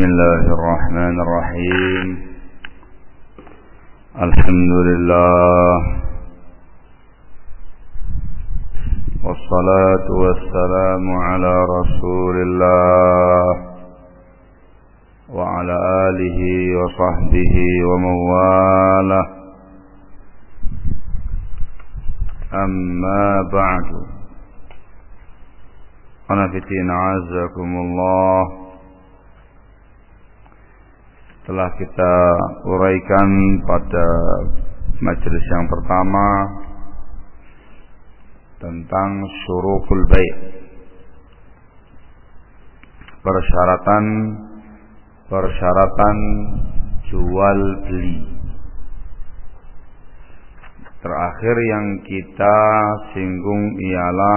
الله الرحمن الرحيم. الحمد لله والصلاة والسلام على رسول الله وعلى آله وصحبه ومن والاه. أما بعد، Qanafitina azakumullah. Telah kita uraikan pada majelis yang pertama tentang syurutul bai', persyaratan jual beli. Terakhir yang kita singgung ialah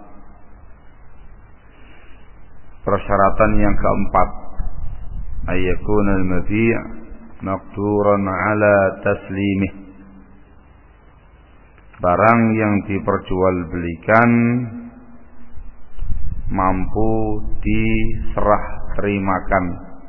persyaratan yang keempat, ayyakuna al-mabi' maqduran ala taslimih. Barang yang diperjualbelikan mampu diserah terimakan.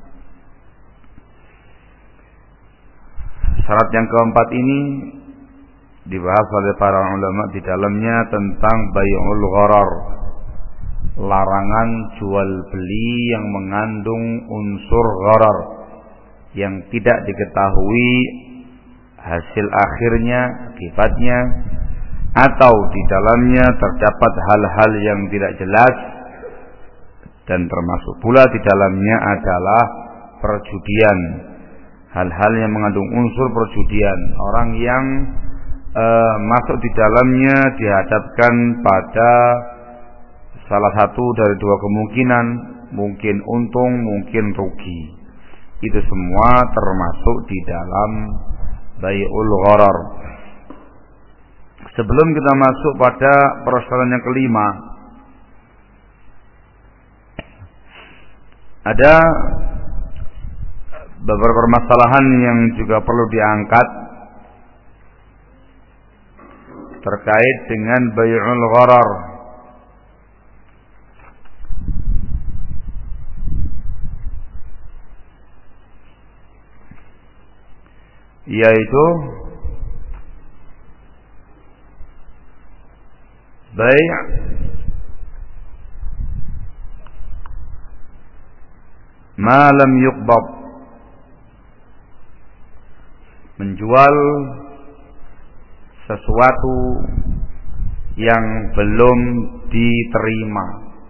Syarat yang keempat ini dibahas oleh para ulama di dalamnya tentang bai'ul gharar, larangan jual beli yang mengandung unsur gharar, yang tidak diketahui hasil akhirnya, akibatnya, atau di dalamnya terdapat hal-hal yang tidak jelas, dan termasuk pula di dalamnya adalah perjudian, hal-hal yang mengandung unsur perjudian. Orang yang masuk di dalamnya dihadapkan pada salah satu dari dua kemungkinan, mungkin untung, mungkin rugi. Itu semua termasuk di dalam bai'ul gharar. Sebelum kita masuk pada persyaratan yang kelima, ada beberapa permasalahan yang juga perlu diangkat terkait dengan bai'ul gharar. Yaitu bai' ma lam yuqbad, menjual sesuatu yang belum diterima.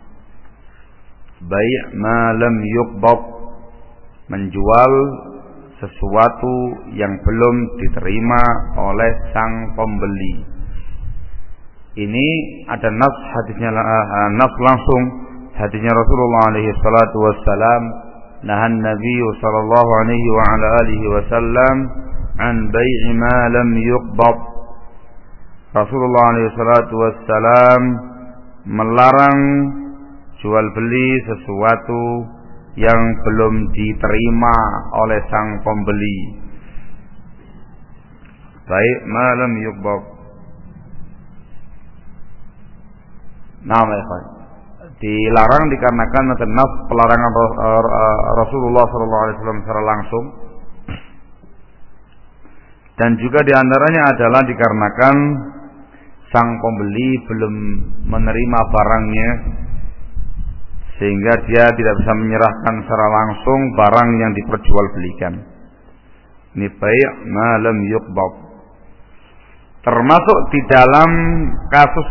Bai' ma lam yuqbad, menjual sesuatu yang belum diterima oleh sang pembeli. Ini ada nas hadisnya, nas langsung hadisnya Rasulullah alaihi salatu wassalam, nahan Nabi sallallahu alaihi wa ala alihi wasallam an bai'i ma lam yuqbad. Rasulullah alaihi salatu wassalam melarang jual beli sesuatu yang belum diterima oleh sang pembeli. Baik, malam yuqbad. Nama ikhwan, dilarang dikarenakan ada nas pelarangan Rasulullah SAW secara langsung, dan juga diantaranya adalah dikarenakan sang pembeli belum menerima barangnya, sehingga dia tidak bisa menyerahkan secara langsung barang yang diperjualbelikan. Ini bai' ma lam yuqbad. Termasuk di dalam kasus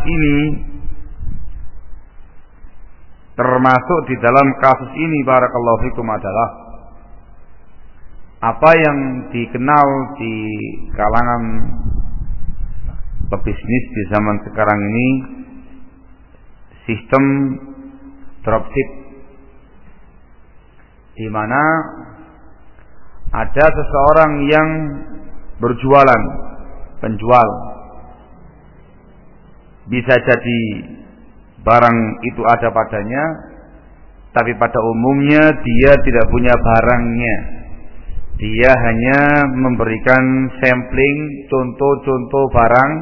ini, barakallahu fikum, adalah apa yang dikenal di kalangan pebisnis di zaman sekarang ini, sistem dropship, di mana ada seseorang yang berjualan, penjual. Bisa jadi barang itu ada padanya, tapi pada umumnya dia tidak punya barangnya. Dia hanya memberikan sampling, contoh-contoh barang,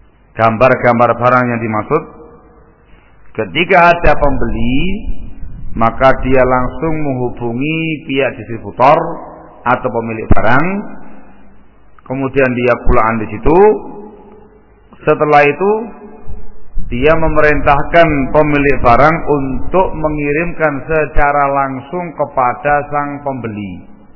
gambar-gambar barang yang dimaksud. Ketika ada pembeli, maka dia langsung menghubungi pihak distributor atau pemilik barang. Kemudian dia pulaan di situ. Setelah itu dia memerintahkan pemilik barang untuk mengirimkan secara langsung kepada sang pembeli.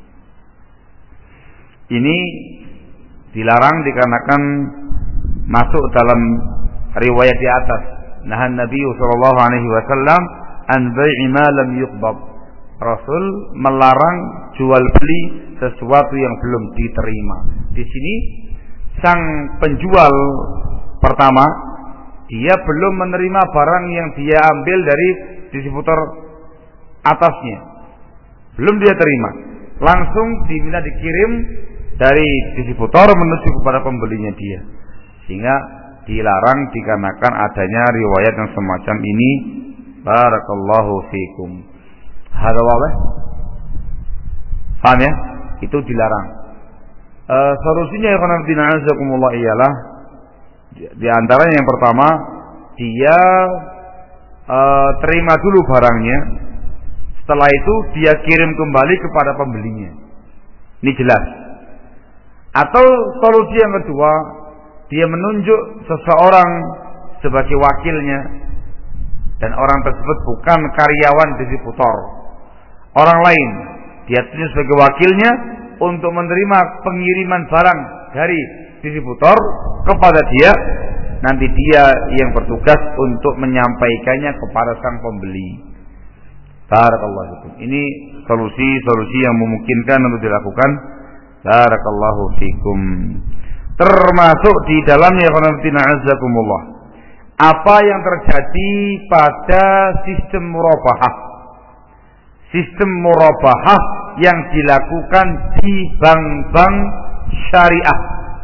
Ini dilarang dikarenakan masuk dalam riwayat di atas. Nahan Nabi sallallahu alaihi wasallam an bai'i ma lam yuqbad. Rasul melarang jual beli sesuatu yang belum diterima. Di sini sang penjual pertama dia belum menerima barang yang dia ambil dari distributor atasnya. Belum dia terima. Langsung diminta dikirim dari distributor menuju kepada pembelinya dia. Sehingga dilarang dikarenakan adanya riwayat yang semacam ini. Barakallahu fikum. Hada wabah? Paham ya? Itu dilarang. Solusinya ya khonafidina azakumullah ialah di antaranya yang pertama dia terima dulu barangnya, setelah itu dia kirim kembali kepada pembelinya. Ini jelas. Atau solusi yang kedua, dia menunjuk seseorang sebagai wakilnya dan orang tersebut bukan karyawan distributor, orang lain dia tunjuk sebagai wakilnya untuk menerima pengiriman barang dari distributor kepada dia. Nanti dia yang bertugas untuk menyampaikannya kepada sang pembeli. Barakallahu fikum. Ini solusi-solusi yang memungkinkan untuk dilakukan. Barakallahu fikum. Termasuk di dalamnya khonafidina azakumullah, apa yang terjadi pada sistem murabahah. Sistem murabahah yang dilakukan di bank-bank syariah.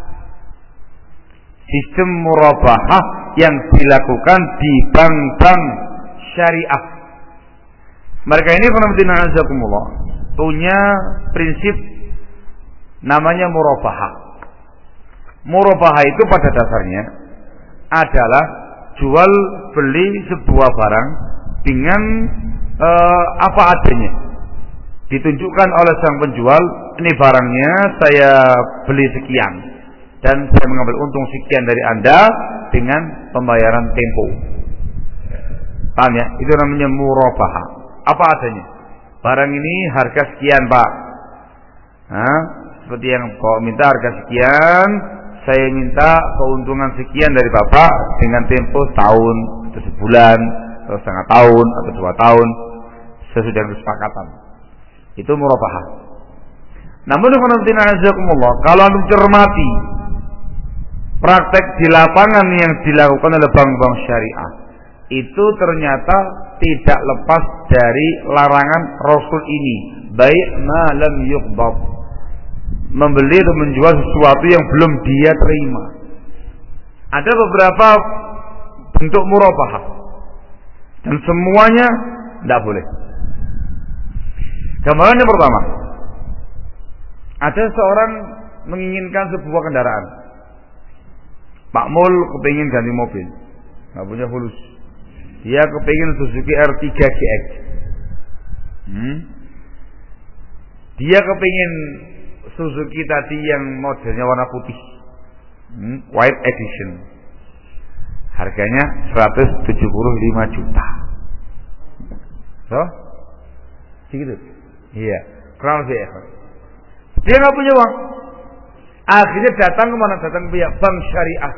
Sistem murabahah yang dilakukan di bank-bank syariah. Mereka ini khonafidina azakumullah punya prinsip namanya murabahah. Murabahah itu pada dasarnya adalah jual beli sebuah barang dengan apa adanya. Ditunjukkan oleh sang penjual, ini barangnya saya beli sekian dan saya mengambil untung sekian dari Anda dengan pembayaran tempo. Paham ya? Itu namanya murabahah. Apa adanya? Barang ini harga sekian, Pak. Seperti yang Bapak minta harga sekian, saya minta keuntungan sekian dari Bapak dengan tempo setahun atau sebulan atau setengah tahun atau 2 tahun sesuai dengan kesepakatan. Itu murabahah. Namun kalau antum cermati praktek di lapangan yang dilakukan oleh bank-bank syariah, itu ternyata tidak lepas dari larangan Rasul ini, bai' ma lam yuqbad. Membeli atau menjual sesuatu yang belum dia terima. Ada beberapa bentuk murabahah dan semuanya tidak boleh. Gambaran yang pertama, ada seorang menginginkan sebuah kendaraan. Pak Mul kepingin ganti mobil, nggak punya fulus. Dia kepingin Suzuki R3 GX. Dia kepingin Suzuki tadi yang modelnya warna putih, white edition. Harganya 175 juta. So, segitu. Iya, Crown VF. Dia nggak punya uang. Akhirnya datang kemana? Datang ke pihak bank syariah.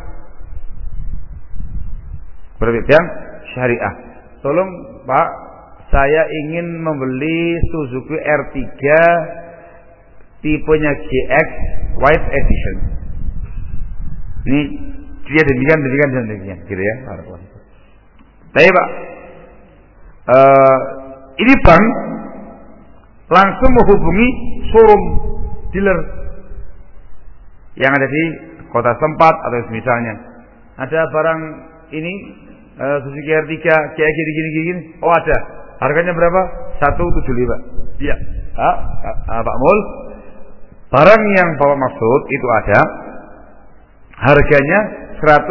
Bank syariah. Tolong Pak, saya ingin membeli Suzuki R3 tipenya GX White Edition. Ini dia demikian, gitu ya. Tapi Pak, ini bank langsung menghubungi showroom dealer yang ada di kota tempat atau misalnya ada barang ini Suzuki R3 kayak gini. Oh ada. Harganya berapa? 175. Iya. Pak Mul, barang yang Bapak maksud itu ada. Harganya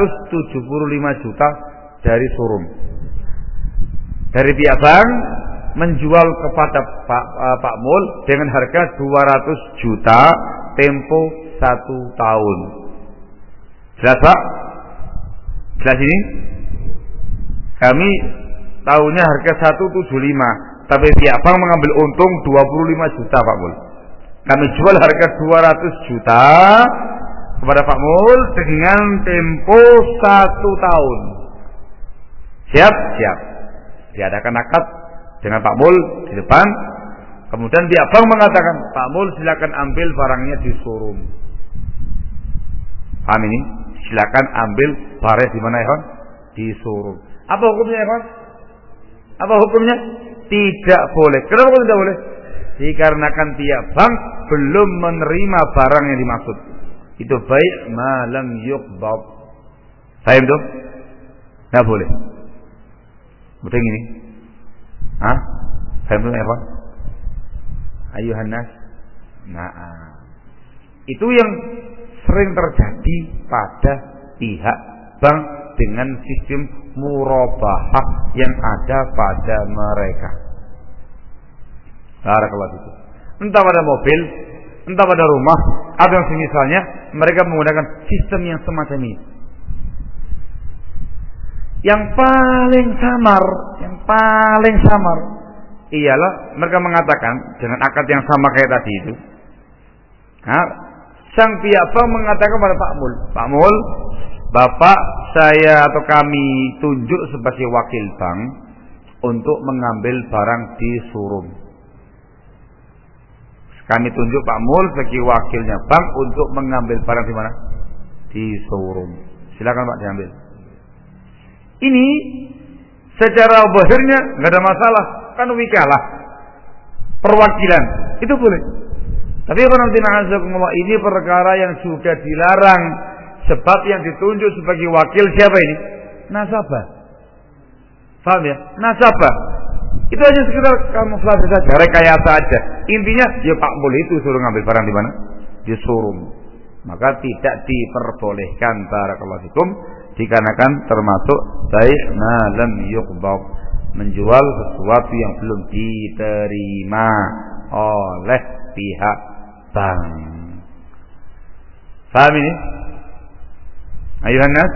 175 juta dari showroom. Dari pihak bank menjual kepada Pak Mul dengan harga 200 juta tempo 1 tahun. Jelas Pak? Jelas ini? Kami tahunya harga 175, tapi pihak bank mengambil untung 25 juta Pak Mul. Kami jual harga 200 juta kepada Pak Mul dengan tempo 1 tahun. Siap? Siap. Diadakan akad dengan Pak Mul di depan. Kemudian pihak bank mengatakan, Pak Mul silakan ambil barangnya di showroom. Paham ini? Silakan ambil barang di mana ya? Di showroom. Apa hukumnya ya? Apa hukumnya? Tidak boleh. Kenapa tidak boleh? Dikarenakan pihak bank belum menerima barang yang dimaksud. Itu baik malam yuqbad. Paham tuh? Tidak boleh. Betul ini? Hah? Paham tuh apa? Ayuhan nas. Nah, itu yang sering terjadi pada pihak bank dengan sistem murabahah yang ada pada mereka. Barakallahu fikum. Entah pada mobil, entah pada rumah, atau yang semisalnya, mereka menggunakan sistem yang semacam ini. Yang paling samar ialah mereka mengatakan dengan akad yang sama kayak tadi itu. Nah, sang pihak bank mengatakan kepada Pak Mul, Bapak saya atau kami tunjuk sebagai wakil bank untuk mengambil barang di showroom. Kami tunjuk Pak Mul sebagai wakilnya bank untuk mengambil barang di mana? Di showroom. Silakan Pak diambil. Ini secara zahirnya nggak ada masalah, kan wikalah, perwakilan, itu boleh. Tapi ini perkara yang sudah dilarang, sebab yang ditunjuk sebagai wakil siapa ini? Nasabah. Paham ya? Nasabah. Itu hanya sekedar kamuflase saja, rekayasa saja. Intinya, ya Pak Mul itu suruh ngambil barang di mana? Di showroom. Maka tidak diperbolehkan barakallahu fikum, dikarenakan termasuk baik malam yuqbad, menjual sesuatu yang belum diterima oleh pihak bank. Paham ini? Ayuhan nas?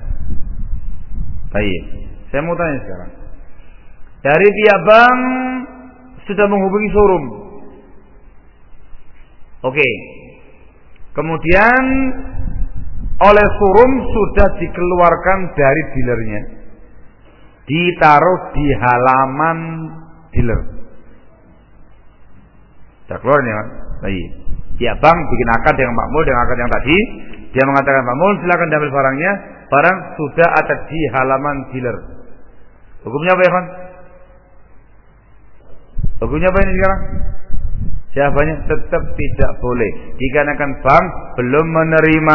Baik. Saya mau tanya sekarang. Dari pihak bank sudah menghubungi showroom. Oke. Kemudian oleh showroom sudah dikeluarkan dari dealernya, ditaruh di halaman dealer. Sudah keluar nih Pak. Baik. Pihak bank bikin akad dengan Pak Mul, dengan akad yang tadi. Dia mengatakan Pak Mul silakan ambil barangnya. Barang sudah ada di halaman dealer. Hukumnya apa ya Pak? Hukumnya apa ini sekarang? Jawabannya tetap tidak boleh. Dikarenakan bank belum menerima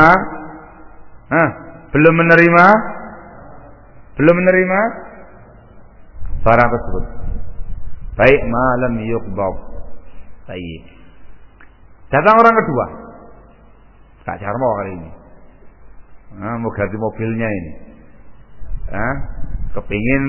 barang tersebut. Baik malam yuqbad. Baik. Datang orang kedua. Kak Jarmo kali ini. Mau ganti mobilnya ini. Kepingin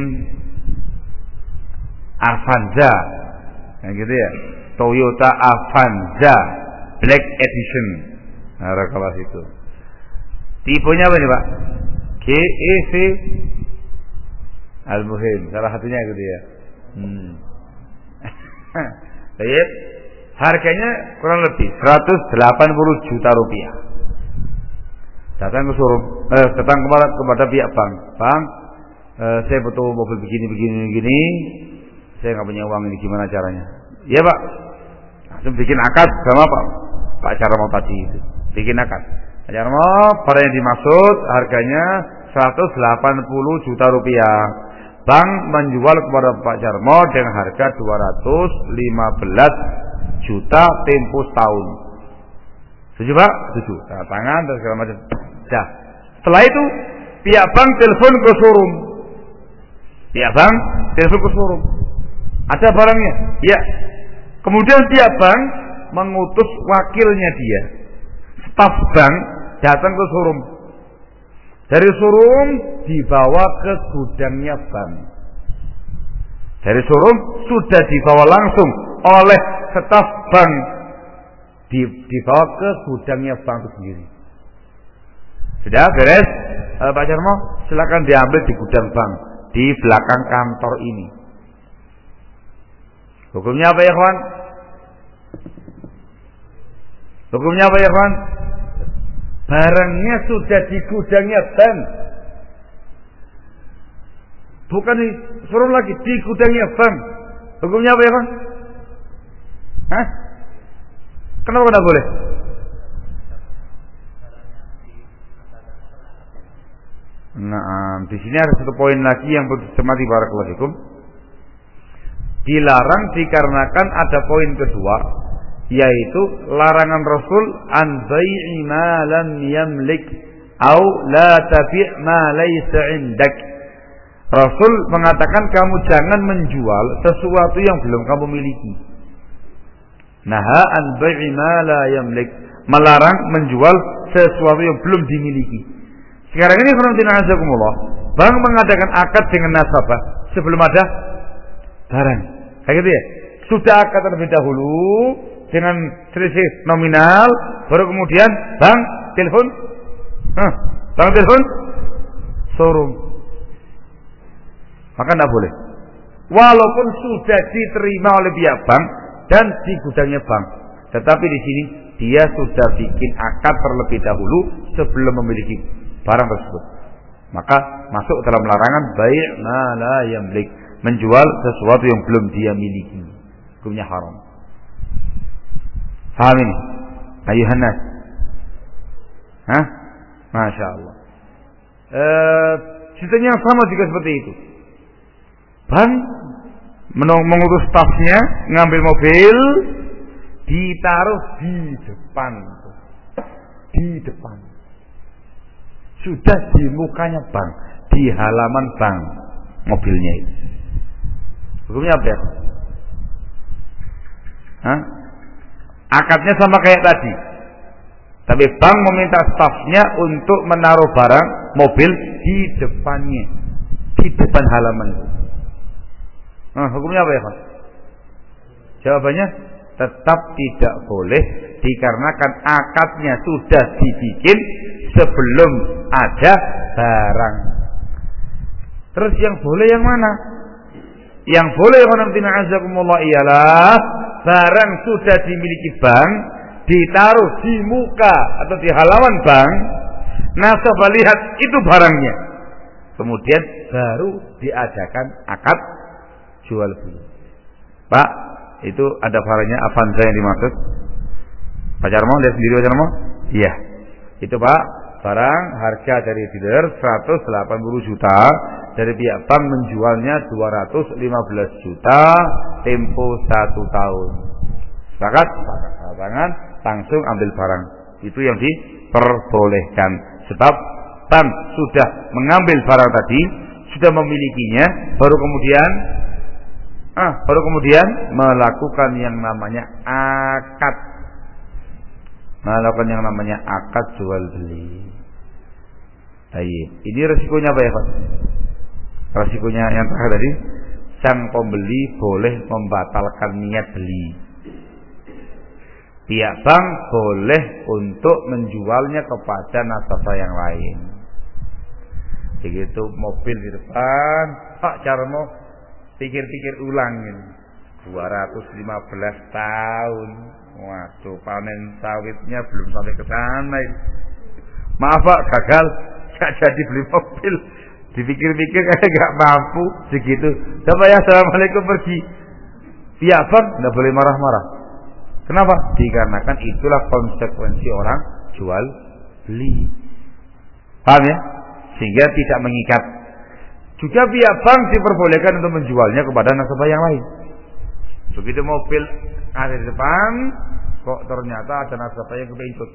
Avanza. Nah gitu ya. Toyota Avanza Black Edition. Nah, kalau itu. Tipenya apa nih Pak? GEV Al-Muhim. Salah satunya gitu ya. Baik. Harganya kurang lebih 180 juta rupiah. Datang ke showroom, datang kepada pihak bank. Bang, saya butuh mobil begini. Saya nggak punya uang ini, gimana caranya? Iya Pak. Langsung bikin akad sama Pak Jarmo tadi itu. Bikin akad. Pak Jarmo, pada yang dimaksud harganya 180 juta rupiah. Bank menjual kepada Pak Jarmo dengan harga 215 juta tempo setahun. Setuju Pak? Setuju. Tanda tangan dan segala macam. Dah. Setelah itu pihak bank telepon ke showroom. Pihak bank telepon ke showroom. Ada barangnya? Ya. Kemudian pihak bank mengutus wakilnya dia, staf bank datang ke showroom. Dari showroom dibawa ke gudangnya bank. dari showroom sudah dibawa langsung oleh staf bank, dibawa ke gudangnya bank itu sendiri. Sudah beres, Pak Jarmo, silakan diambil di gudang bank di belakang kantor ini. Hukumnya apa ya kawan? Hukumnya apa ya kawan? Barangnya sudah di gudangnya bank, bukan di showroom lagi, di gudangnya bank. Hukumnya apa ya kawan? Hah? Kenapa tidak boleh? Nah, di sini ada satu poin lagi yang perlu dicermati barakallahu fikum. Dilarang dikarenakan ada poin kedua, yaitu larangan Rasul an bai'i ma lam yamlik au la tabi' ma laysa indak. Rasul mengatakan kamu jangan menjual sesuatu yang belum kamu miliki. Naha an bai'i ma la yamlik, melarang menjual sesuatu yang belum dimiliki. Sekarang ini alhamdulillah, bank mengadakan akad dengan nasabah sebelum ada barang. Kayak gitu ya. Sudah akad terlebih dahulu dengan selisih nominal, baru kemudian bank telepon, bank telepon showroom. Maka tidak boleh. Walaupun sudah diterima oleh pihak bank dan di gudangnya bank, tetapi di sini dia sudah bikin akad terlebih dahulu sebelum memiliki barang tersebut, maka masuk dalam larangan bai' ma la yamlik, menjual sesuatu yang belum dia miliki. Hukumnya haram. Paham ini? Ayuhan nas. Hah? Masya Allah. Ceritanya yang sama juga seperti itu. Bank mengurus stafnya, ngambil mobil, ditaruh di depan. Di depan. Sudah di mukanya bank, di halaman bank mobilnya itu. Hukumnya apa ya? Hah? Akadnya sama kayak tadi, tapi bank meminta stafnya untuk menaruh barang mobil di depannya, di depan halaman itu. Hukumnya apa ya Pak? Jawabannya tetap tidak boleh, dikarenakan akadnya sudah dibikin sebelum ada barang. Terus yang boleh yang mana? Yang boleh ialah barang sudah dimiliki bank, ditaruh di muka atau di halaman bank, nasabah lihat itu barangnya, kemudian baru diadakan akad jual beli. Pak, itu ada barangnya Avanza yang dimaksud. Pak Jarmo lihat sendiri Pak Jarmo? Iya. Itu Pak, barang harga dari dealer 180 juta, dari pihak bank menjualnya 215 juta tempo 1 tahun. Sepakat? Tangan langsung ambil barang. Itu yang diperbolehkan. Sebab bank sudah mengambil barang tadi, sudah memilikinya, baru kemudian melakukan yang namanya akad. Melakukan yang namanya akad jual beli. Baik. Ini resikonya apa ya Pak? Resikonya yang terakhir tadi, sang pembeli boleh membatalkan niat beli. Pihak bank boleh untuk menjualnya kepada nasabah yang lain. Begitu mobil di depan, Pak Jarmo pikir-pikir ulang ini. 215 tahun. Waduh, panen sawitnya belum sampai ke sana. Maaf Pak, gagal, gak jadi beli mobil. Dipikir-pikir kayak gak mampu segitu. Coba ya, assalamualaikum, pergi. Pihak bank tidak boleh marah-marah. Kenapa? Dikarenakan itulah konsekuensi orang jual beli. Paham ya? Sehingga tidak mengikat. Juga pihak bank diperbolehkan untuk menjualnya kepada nasabah yang lain. Begitu mobil ada di depan, kok ternyata ada nasabah yang keikut.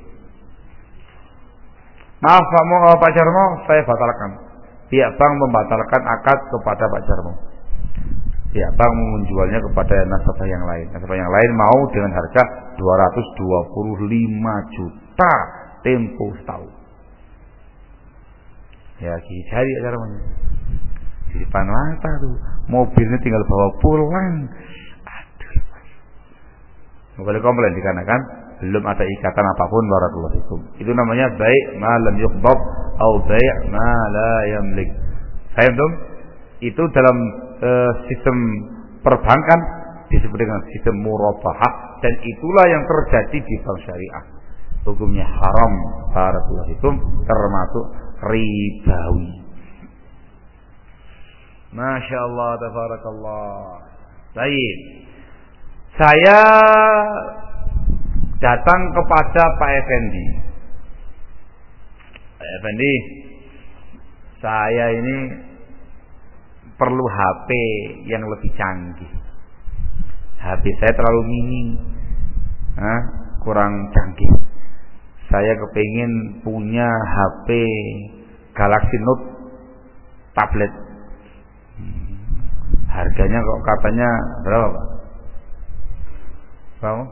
Maaf Pak Jarmo, saya batalkan. Pihak bank membatalkan akad kepada Pak Jarmo. Pihak bank menjualnya kepada nasabah yang lain. Nasabah yang lain mau dengan harga 225 juta tempo setahun. Ya, cari caranya. Di depan mata tuh, mobilnya tinggal bawa pulang. Aduh. Boleh komplain dikarenakan belum ada ikatan apapun barakallahu fikum. Itu namanya bai' ma lam yuqbad atau bai' ma la yamlik. Paham dong? Itu dalam sistem perbankan disebut dengan sistem murabahah, dan itulah yang terjadi di bank syariah. Hukumnya haram barakallahu fikum, termasuk ribawi. Masya Allah, tabarakallah. Baik. Saya datang kepada Pak Effendi. Pak Effendi, saya ini perlu HP yang lebih canggih. HP saya terlalu mini, kurang canggih. Saya kepingin punya HP Galaxy Note tablet. Harganya kok katanya berapa, Pak? Berapa?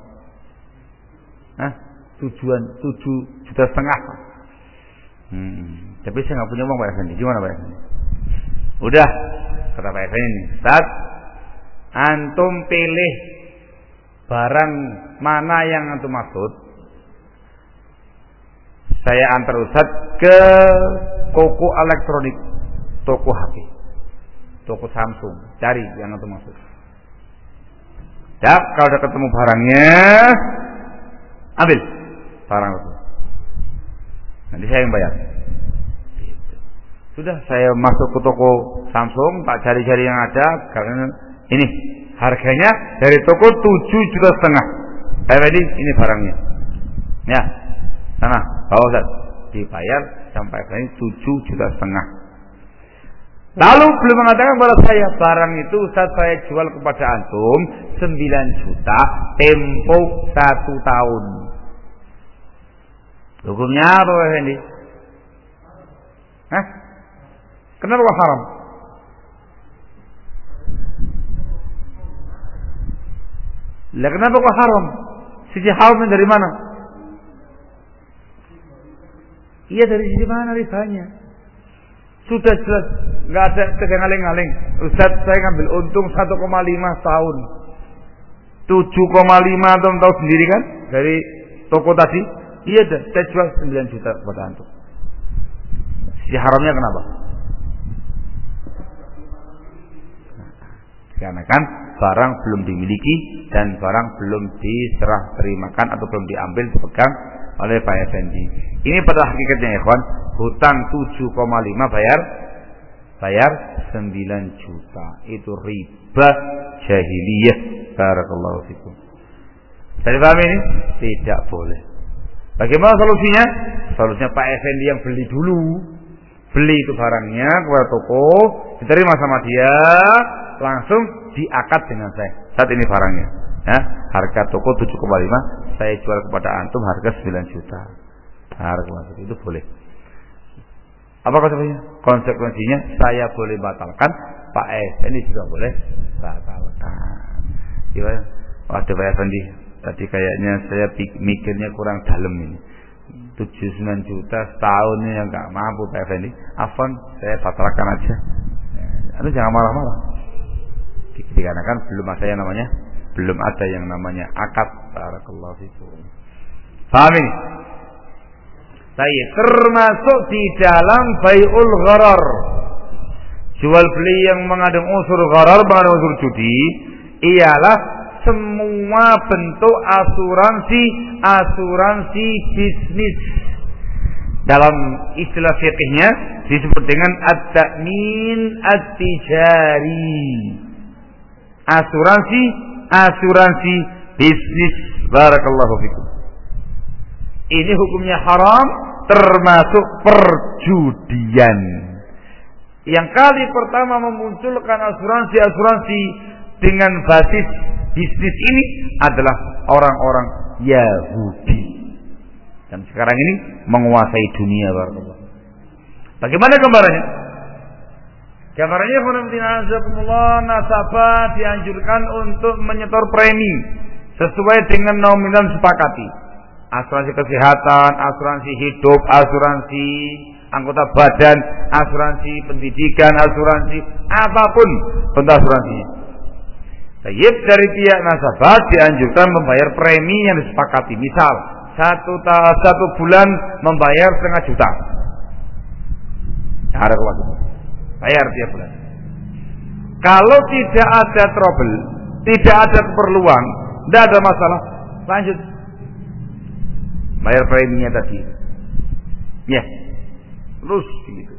7,5 juta. Tapi saya nggak punya uang, Pak Effendi. Gimana, Pak Effendi? Udah, kata Pak Effendi, Ustaz, antum pilih barang mana yang antum maksud. Saya antar Ustaz ke toko elektronik, toko HP, toko Samsung, cari yang antum maksud. Ya, kalau udah ketemu barangnya, ambil barang itu. Nanti saya yang bayar. Sudah, saya masuk ke toko Samsung, tak cari-cari yang ada, karena ini harganya dari toko 7,5 juta. Jadi ini barangnya. Ya, sana, bawa Ustaz, dibayar sampai ini 7,5 juta. Lalu belum mengatakan kepada saya, barang itu Ustaz saya jual kepada antum 9 juta tempo 1 tahun. Hukumnya apa, Pak Effendi? Kenapa kok haram? Lah kenapa kok haram? Sisi haramnya dari mana? Iya, dari sisi mana ribanya? Sudah jelas, nggak ada tegang-aling-aling. Ustaz, saya ngambil untung 1,5 tahun. 7,5 antum tahu sendiri kan dari toko tadi? Iya dah, saya jual 9 juta kepada antum. Si haramnya kenapa? Karena kan barang belum dimiliki dan barang belum diserah terimakan atau belum diambil dipegang oleh Pak Effendi. Ini pada hakikatnya ya kawan, hutang 7,5 bayar 9 juta. Itu riba jahiliyah. Barakallahu fikum. Tadi paham ini? Tidak boleh. Bagaimana solusinya? Solusinya Pak Effendi yang beli dulu. Beli itu barangnya kepada toko, diterima sama dia, langsung diakad dengan saya. Saat ini barangnya, ya, harga toko 7,5, saya jual kepada antum harga 9 juta. Harga itu boleh. Apa konsekuensinya? Saya boleh batalkan, Pak Effendi juga boleh batalkan. Gimana? Waduh Pak Effendi, tadi kayaknya saya mikirnya kurang dalam ini. 79 juta setahun ini yang nggak mampu Pak Effendi. Afwan, saya batalkan aja. Anda jangan marah-marah. Dikarenakan belum ada yang namanya akad. Barakallahu fikum. Paham ini? Baik, termasuk di dalam bai'ul gharar. Jual beli yang mengandung unsur gharar, mengandung unsur judi, ialah semua bentuk asuransi bisnis. Dalam istilah fikihnya disebut dengan at-ta'min at-tijari. Asuransi bisnis. Barakallahu fikum. Ini hukumnya haram, termasuk perjudian. Yang kali pertama memunculkan asuransi dengan basis bisnis ini adalah orang-orang Yahudi. Dan sekarang ini menguasai dunia. Bagaimana gambarannya? Gambarannya, nasabah dianjurkan untuk menyetor premi sesuai dengan nominal sepakati. Asuransi kesehatan, asuransi hidup, asuransi anggota badan, asuransi pendidikan, asuransi apapun bentuk asuransinya. Baik, dari pihak nasabah dianjurkan membayar premi yang disepakati. Misal satu bulan membayar 500.000 juta. Ada kewajiban bayar tiap bulan. Kalau tidak ada trouble, tidak ada keperluan, tidak ada masalah, lanjut bayar preminya tadi. Ya, terus gitu.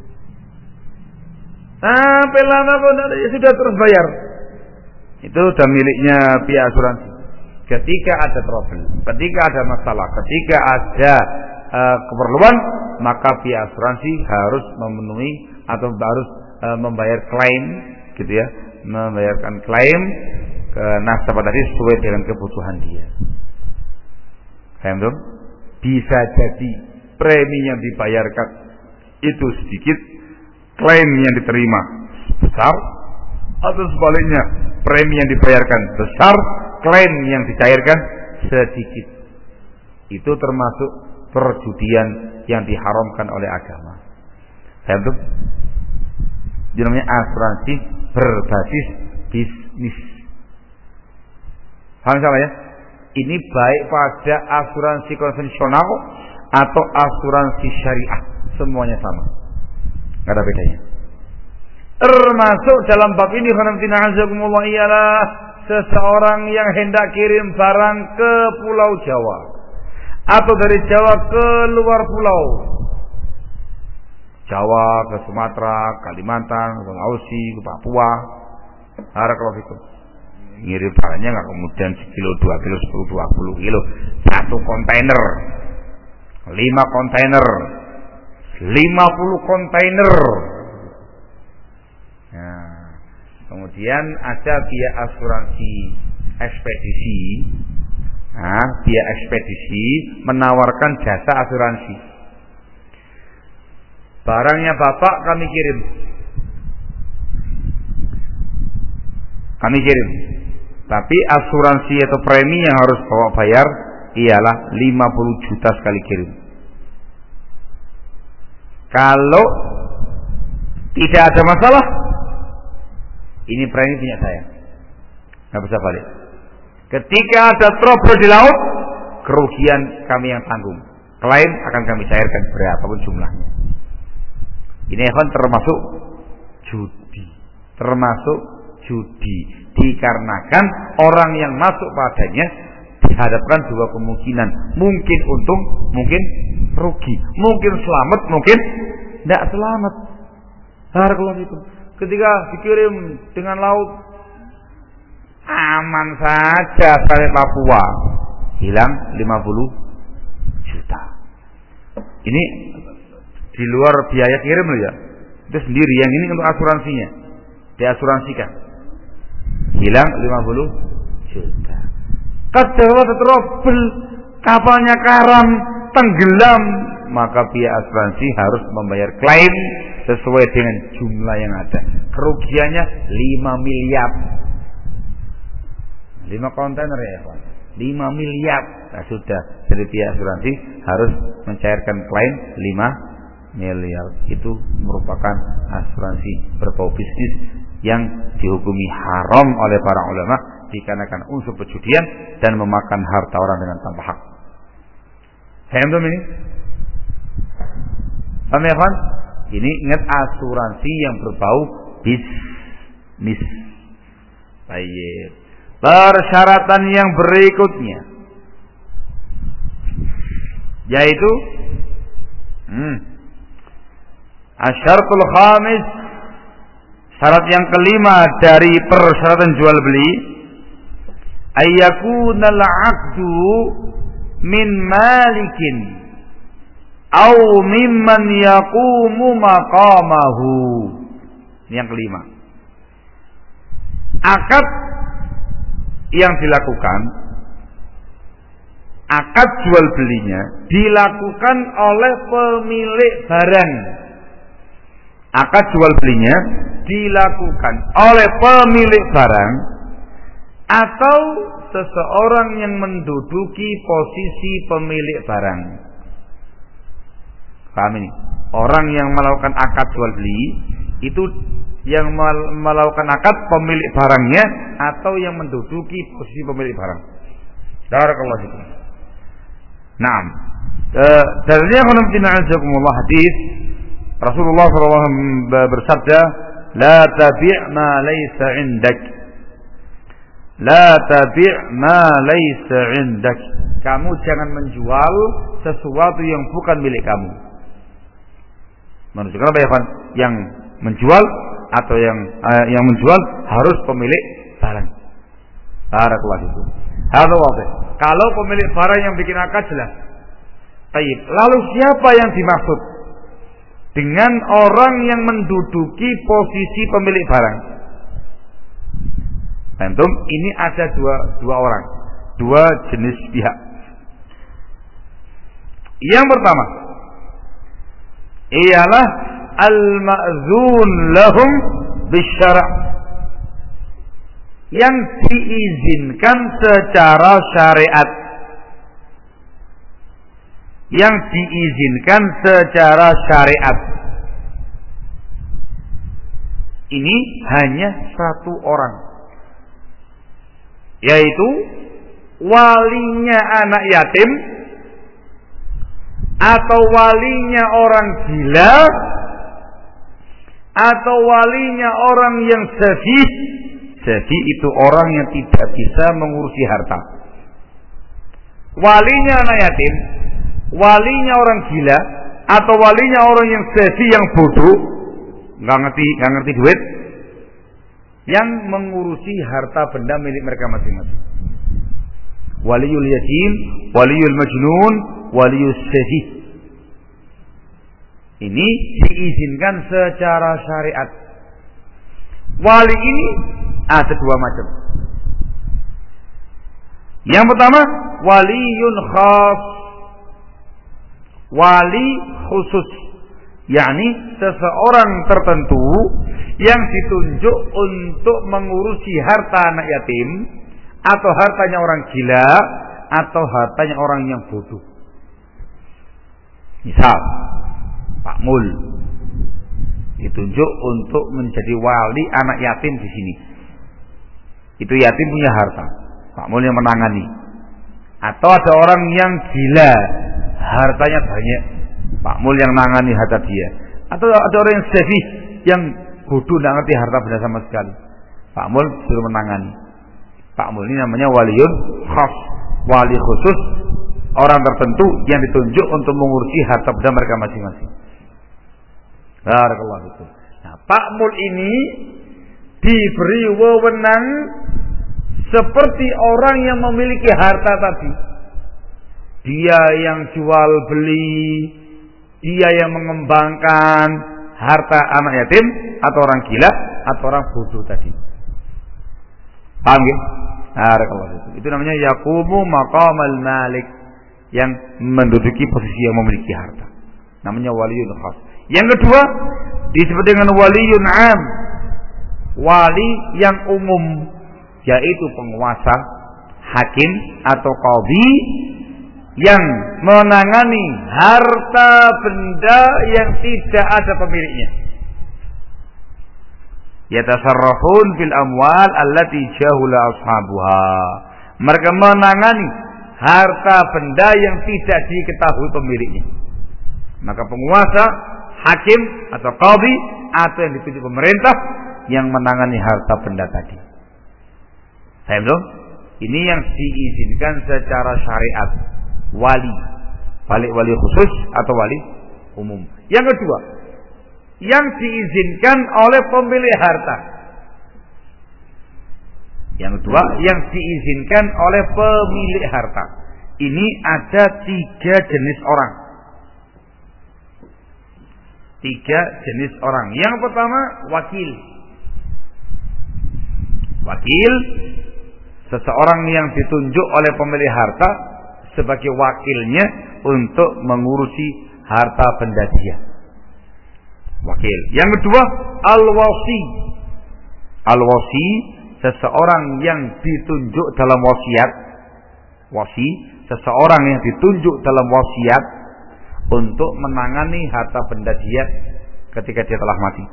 Sampai lama kok ya sudah terus bayar. Itu sudah miliknya pihak asuransi. Ketika ada trouble, ketika ada masalah, ketika ada keperluan, maka pihak asuransi harus memenuhi atau harus membayar klaim, gitu ya, membayarkan klaim ke nasabah tadi sesuai dengan kebutuhan dia. Paham dong? Bisa jadi premi yang dibayarkan itu sedikit, klaim yang diterima besar, atau sebaliknya premi yang dibayarkan besar, klaim yang dicairkan sedikit. Itu termasuk perjudian yang diharamkan oleh agama. Paham dong? Itu namanya asuransi berbasis bisnis. Paham salah ya? Ini baik pada asuransi konvensional atau asuransi syariah, semuanya sama, nggak ada bedanya. Termasuk dalam bab ini ialah seseorang yang hendak kirim barang ke Pulau Jawa atau dari Jawa ke luar pulau, Jawa ke Sumatera, Kalimantan, Sulawesi, ke Papua. Barakallahu ngirim barangnya nggak kemudian sekilo, 2 kilo, 10, 20 kilo, 1 kontainer, 5 kontainer, 50 kontainer. Nah, kemudian ada biaya asuransi ekspedisi. Nah, biaya ekspedisi menawarkan jasa asuransi. Barangnya Bapak kami kirim. Tapi asuransi atau premi yang harus Bapak bayar ialah 50 juta sekali kirim. Kalau tidak ada masalah, ini premi punya saya, nggak bisa balik. Ketika ada trouble di laut, kerugian kami yang tanggung. Klaim akan kami cairkan berapapun jumlahnya. Ini kan termasuk judi, dikarenakan orang yang masuk padanya dihadapkan dua kemungkinan, mungkin untung, mungkin rugi, mungkin selamat, mungkin tidak selamat. Barakallahu fikum. Ketika dikirim dengan laut aman saja sampai Papua, hilang 50 juta. Ini di luar biaya kirim loh ya. Itu sendiri, yang ini untuk asuransinya. Diasuransikan. Hilang 50 juta. Kadang trouble, kapalnya karam, tenggelam, maka pihak asuransi harus membayar klaim sesuai dengan jumlah yang ada. Kerugiannya 5 miliar. 5 kontainer ya, Pak. 5 miliar. Nah, sudah. Jadi pihak asuransi harus mencairkan klaim 5 miliar. Itu merupakan asuransi berbau bisnis yang dihukumi haram oleh para ulama dikarenakan unsur perjudian dan memakan harta orang dengan tanpa hak. Paham belum ini? Paham ya, kawan? Ini ingat asuransi yang berbau bisnis. Baik. Persyaratan yang berikutnya yaitu asyaratul khamis, syarat yang kelima dari persyaratan jual beli, ayyakunal 'aqdu min malikin au mimman yaqumu maqamahu. Ini yang kelima. Akad yang dilakukan, akad jual belinya dilakukan oleh pemilik barang. Akad jual belinya dilakukan oleh pemilik barang atau seseorang yang menduduki posisi pemilik barang. Paham ini? Orang yang melakukan akad jual beli itu yang melakukan akad pemilik barangnya atau yang menduduki posisi pemilik barang. Barakallahu fikum. Naam. Dalilnya qul hadis Rasulullah SAW bersabda, "La tabi' ma laysa 'indak." La tabi' ma laysa 'indak. Kamu jangan menjual sesuatu yang bukan milik kamu. Menunjukkan apa ya, Pak? Yang menjual atau yang menjual harus pemilik barang. Barakallahu fikum. Hadza wadih. Kalau pemilik barang yang bikin akad jelas. Baik. Lalu siapa yang dimaksud dengan orang yang menduduki posisi pemilik barang? Antum, ini ada dua orang, dua jenis pihak. Yang pertama ialah al-ma'zun lahum bisyara', yang diizinkan secara syariat. Yang diizinkan secara syariat. Ini hanya satu orang, yaitu walinya anak yatim atau walinya orang gila atau walinya orang yang safih. Jadi itu orang yang tidak bisa mengurusi harta. Walinya anak yatim, walinya orang gila, atau walinya orang yang safih, yang bodoh, nggak ngerti duit, yang mengurusi harta benda milik mereka masing-masing. Waliyul yatim, waliyul majnun, waliyul safih. Ini diizinkan secara syariat. Wali ini ada dua macam. Yang pertama, waliyun khas, wali khusus, yakni seseorang tertentu yang ditunjuk untuk mengurusi harta anak yatim atau hartanya orang gila atau hartanya orang yang bodoh. Misal Pak Mul ditunjuk untuk menjadi wali anak yatim di sini. Itu yatim punya harta, Pak Mul yang menangani. Atau ada orang yang gila, hartanya banyak, Pak Mul yang menangani harta dia. Atau ada orang yang safih, yang bodoh, tidak ngerti harta benda sama sekali, Pak Mul suruh menangani. Pak Mul ini namanya waliyun khas, wali khusus, orang tertentu yang ditunjuk untuk mengurusi harta benda mereka masing-masing. Barakallahu fikum. Nah, Pak Mul ini diberi wewenang seperti orang yang memiliki harta tadi. Dia yang jual beli, dia yang mengembangkan harta anak yatim atau orang gila atau orang bodoh tadi. Paham ya? Barakallahu fikum. Itu namanya yaqumu maqamal malik, yang menduduki posisi yang memiliki harta. Namanya waliyun khas. Yang kedua disebut dengan waliyun am, wali yang umum, yaitu penguasa, hakim atau qadhi yang menangani harta benda yang tidak ada pemiliknya. Yatasarrafun fil amwal allati jahula ashabuha. Mereka menangani harta benda yang tidak diketahui pemiliknya. Maka penguasa, hakim atau qadhi atau yang ditunjuk pemerintah yang menangani harta benda tadi. Paham belum? Ini yang diizinkan secara syariat. Wali, wali khusus atau wali umum. Yang kedua, yang diizinkan oleh pemilik harta. Yang kedua, yang diizinkan oleh pemilik harta. Ini ada 3 jenis orang. 3 jenis orang. Yang pertama, wakil. Wakil, seseorang yang ditunjuk oleh pemilik harta sebagai wakilnya untuk mengurusi harta benda dia. Wakil. Yang kedua, al-wasi. Al-wasi, seseorang yang ditunjuk dalam wasiat. Wasi, seseorang yang ditunjuk dalam wasiat untuk menangani harta benda dia ketika dia telah mati.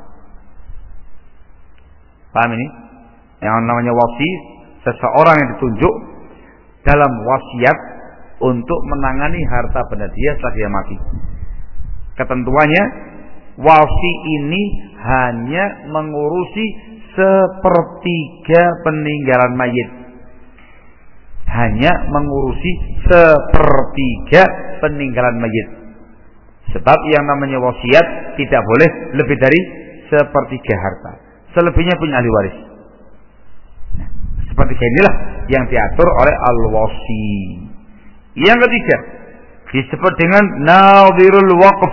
Paham ini? Yang namanya wasi, seseorang yang ditunjuk dalam wasiat untuk menangani harta benda dia setelah dia mati. Ketentuannya, wasi ini hanya mengurusi sepertiga peninggalan mayit. Hanya mengurusi sepertiga peninggalan mayit. Sebab yang namanya wasiat tidak boleh lebih dari sepertiga harta. Selebihnya punya ahli waris. Nah, sepertiga inilah yang diatur oleh al-wasi. Yang ketiga disebut dengan nadhirul waqf.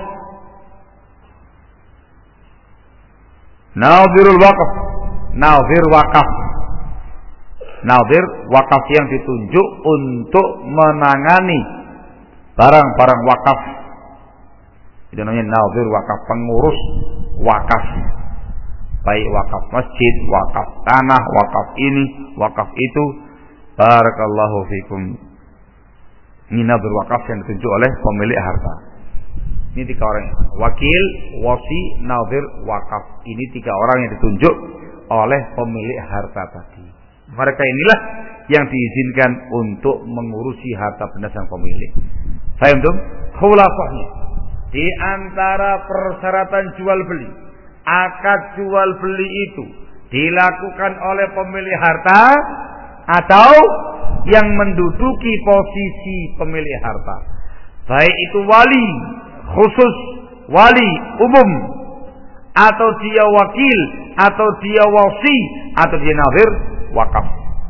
Nadhirul waqf, nadhir wakaf. Nadhir wakaf yang ditunjuk untuk menangani barang-barang wakaf. Itu namanya nadhir wakaf, pengurus wakaf. Baik wakaf masjid, wakaf tanah, wakaf ini, wakaf itu. Barakallahu fikum. Ini nadhir wakaf yang ditunjuk oleh pemilik harta. Ini 3 orang. Wakil, wasi, nadhir, wakaf. Ini 3 orang yang ditunjuk oleh pemilik harta tadi. Mereka inilah yang diizinkan untuk mengurusi harta benda sang pemilik. Paham tuh? Khulasahnya, di antara persyaratan jual beli, akad jual beli itu dilakukan oleh pemilik harta atau yang menduduki posisi pemilik harta. Baik itu wali khusus, wali umum, atau dia wakil, atau dia wasi, atau dia nadhir wakaf.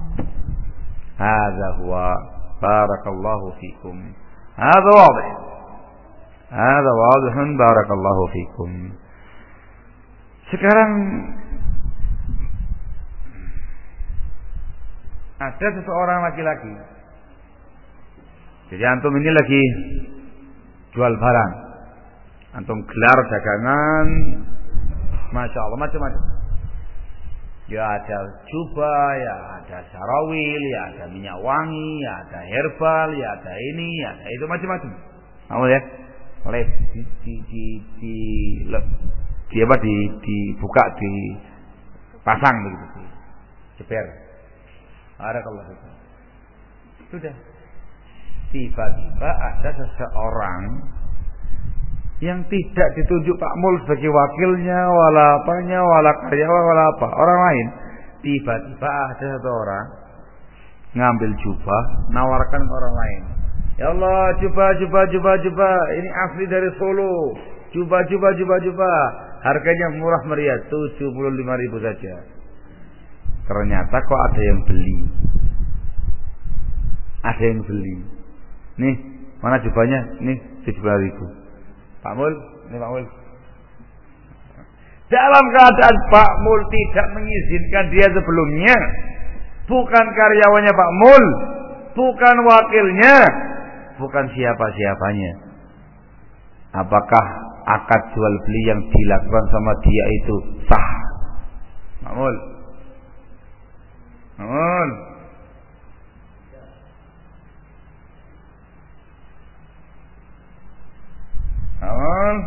Hadza huwa, barakallahu fikum. Hadza wadih. Hadza wadihun, barakallahu fikum. Sekarang ada seseorang laki-laki. Jadi antum ini lagi jual barang. Antum gelar dagangan, masya Allah, macam-macam. Ya ada jubah, ya ada sarawil, ya ada minyak wangi, ya ada herbal, ya ada ini, ya ada itu, macam-macam. Kamu ya, oleh dibuka, dipasang begitu, jeper. Barakallahu fikum. Sudah. Tiba-tiba ada seseorang yang tidak ditunjuk Pak Mul sebagai wakilnya, wala apanya, wala karyawan, wala apa, orang lain. Tiba-tiba ada satu orang ngambil jubah, nawarkan ke orang lain. Ya Allah, jubah, ini asli dari Solo. Jubah. Harganya murah meriah, 75.000 saja. Ternyata kok ada yang beli. Ada yang beli. Nih, mana jubahnya? Nih, 17.000. Pak Mul, ini Pak Mul. Dalam keadaan Pak Mul tidak mengizinkan dia sebelumnya, bukan karyawannya Pak Mul, bukan wakilnya, bukan siapa-siapanya. Apakah akad jual beli yang dilakukan sama dia itu sah? Pak Mul. Pak Mul.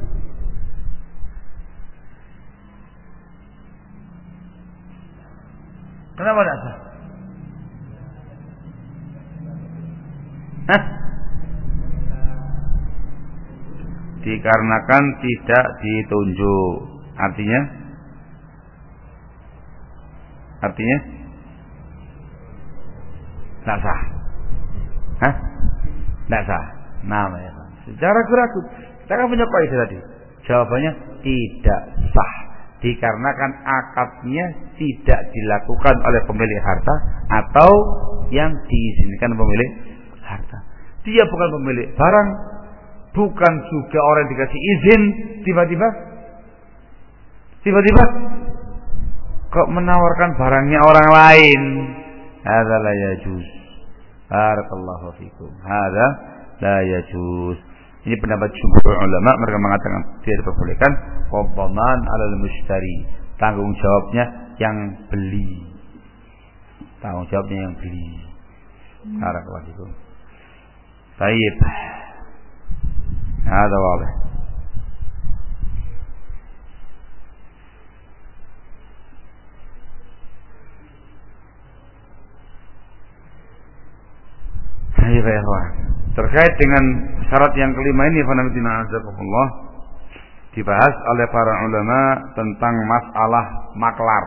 Kenapa tidak sah? Hah? Dikarenakan tidak ditunjuk. Artinya? Tidak sah. Hah? Tidak sah. Namanya secara ragu-ragu. Kita kan punya kaidah tadi. Jawabannya tidak sah. Dikarenakan akadnya tidak dilakukan oleh pemilik harta atau yang diizinkan pemilik harta. Dia bukan pemilik barang, bukan juga orang yang dikasih izin. Tiba-tiba kok menawarkan barangnya orang lain. Hadza la yajuz. Barakallahu fikum. Hadza la yajuz. Ini pendapat jumhur ulama, mereka mengatakan tidak diperbolehkan. Qaddaman 'alal mushtari. Tanggung jawabnya yang beli. Barakallahu fikum. Baik. Ada wadah. Terkait dengan syarat yang kelima ini, Allah dibahas oleh para ulama tentang masalah maklar.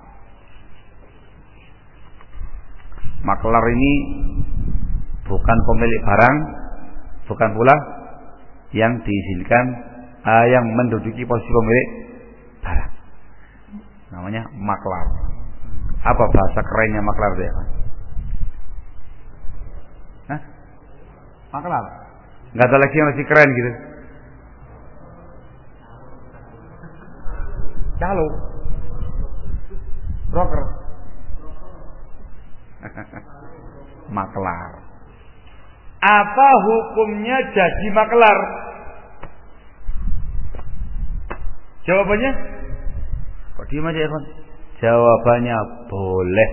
Maklar ini bukan pemilik barang, bukan pula yang diizinkan, yang menduduki posisi pemilik barang. Namanya maklar. Apa bahasa kerennya maklar dia? Hah? Maklar? Nggak ada lagi yang lebih keren gitu. Calo, broker, maklar. Apa hukumnya jadi maklar? Jawabannya? Kok diem aja, Evan? Jawabannya boleh.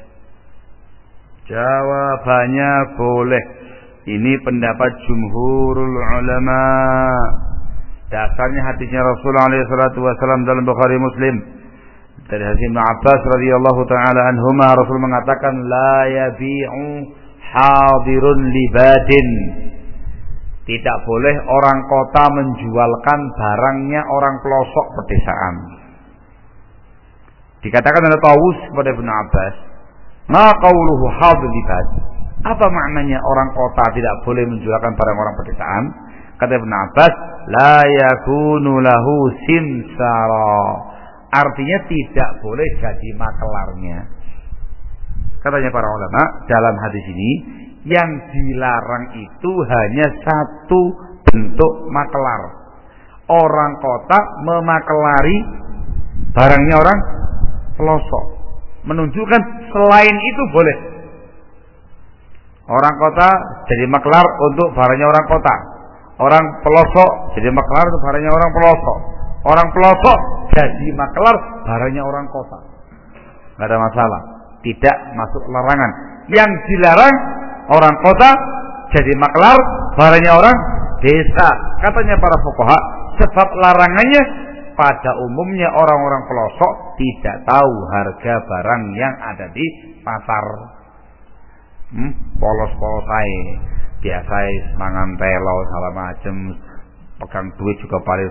Jawabannya boleh. Ini pendapat jumhurul ulama. Dasarnya hadisnya Rasulullah SAW dalam Bukhari Muslim. Dari hadis Ibnu Abbas radhiyallahu taala anhuma, Rasul mengatakan la yabi'u hadirun libadin. Tidak boleh orang kota menjualkan barangnya orang pelosok pedesaan. Dikatakan oleh Tawus kepada Ibnu Abbas, ma qauluhu hadir libad? Apa maknanya orang kota tidak boleh menjualkan barang orang pedesaan? Kata Ibnu Abbas, la yakunu lahu simsara. Artinya tidak boleh jadi maklarnya. Katanya para ulama dalam hadis ini, yang dilarang itu hanya satu bentuk maklar. Orang kota memaklari barangnya orang pelosok. Menunjukkan selain itu boleh. Orang kota jadi maklar untuk barangnya orang kota. Orang pelosok jadi maklar untuk barangnya orang pelosok. Orang pelosok jadi maklar barangnya orang kota. Tidak ada masalah. Tidak masuk larangan. Yang dilarang orang kota jadi maklar barangnya orang desa. Katanya para fuqaha, sebab larangannya pada umumnya orang-orang pelosok tidak tahu harga barang yang ada di pasar. Polos-polos aja. Biasa mangan telo segala macam, pegang duit juga paling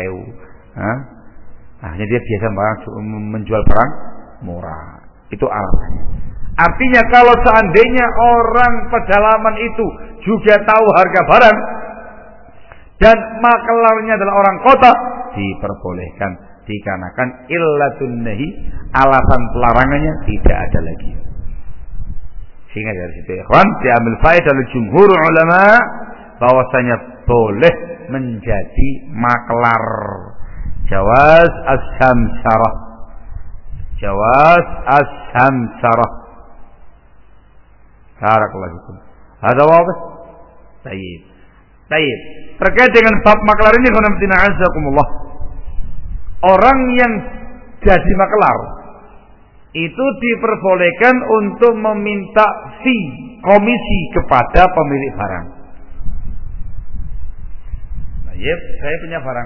1.000. Akhirnya dia biasa menjual barang murah. Itu alasannya. Artinya kalau seandainya orang pedalaman itu juga tahu harga barang dan maklarnya adalah orang kota, diperbolehkan, dikarenakan illatun nahi, alasan pelarangannya tidak ada lagi. Sehingga dari situ ikhwan diambil faedah oleh jumhur ulama bahwasanya boleh menjadi maklar. Jawaz as-samsarah. Jawaz as-samsarah. Barakallahu fikum. Ada wadah? Baik. Baik. Terkait dengan bab maklar ini, orang yang jadi maklar itu diperbolehkan untuk meminta fee, komisi kepada pemilik barang. Baik, saya punya barang.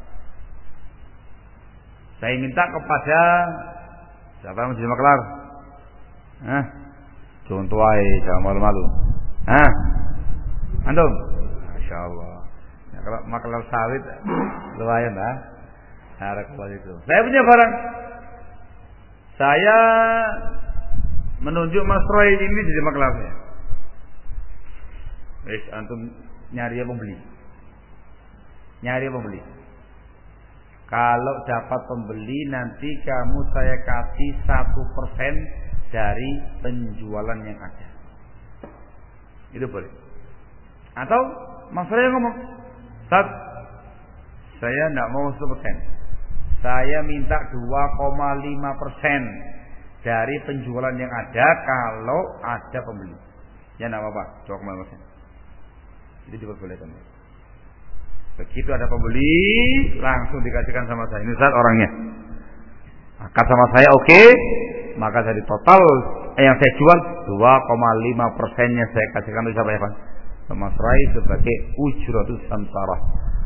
Saya minta kepada siapa yang menjadi maklar? Contoh aja, jangan malu-malu. Antum? Masya Allah. Ya, kalau maklar sawit lumayan lah. Harap itu. Saya punya barang. Saya menunjuk Mas Roy ini jadi maklarnya. Wis antum nyari pembeli. Nyari pembeli. Kalau dapat pembeli nanti kamu saya kasih 1% dari penjualan yang ada. Itu boleh. Atau Mas Roy ngomong, "Ustaz, saya enggak mau 1%. Saya minta 2,5% dari penjualan yang ada kalau ada pembeli." Ya enggak apa-apa, 2,5%. Itu diperbolehkan. Begitu ada pembeli, langsung dikasihkan sama saya. Ini Ustaz orangnya. Kata sama saya oke, maka dari total yang saya jual 2,5%-nya saya kasihkan untuk siapa ya Pak? Mas Rai sebagai ujratus samsarah.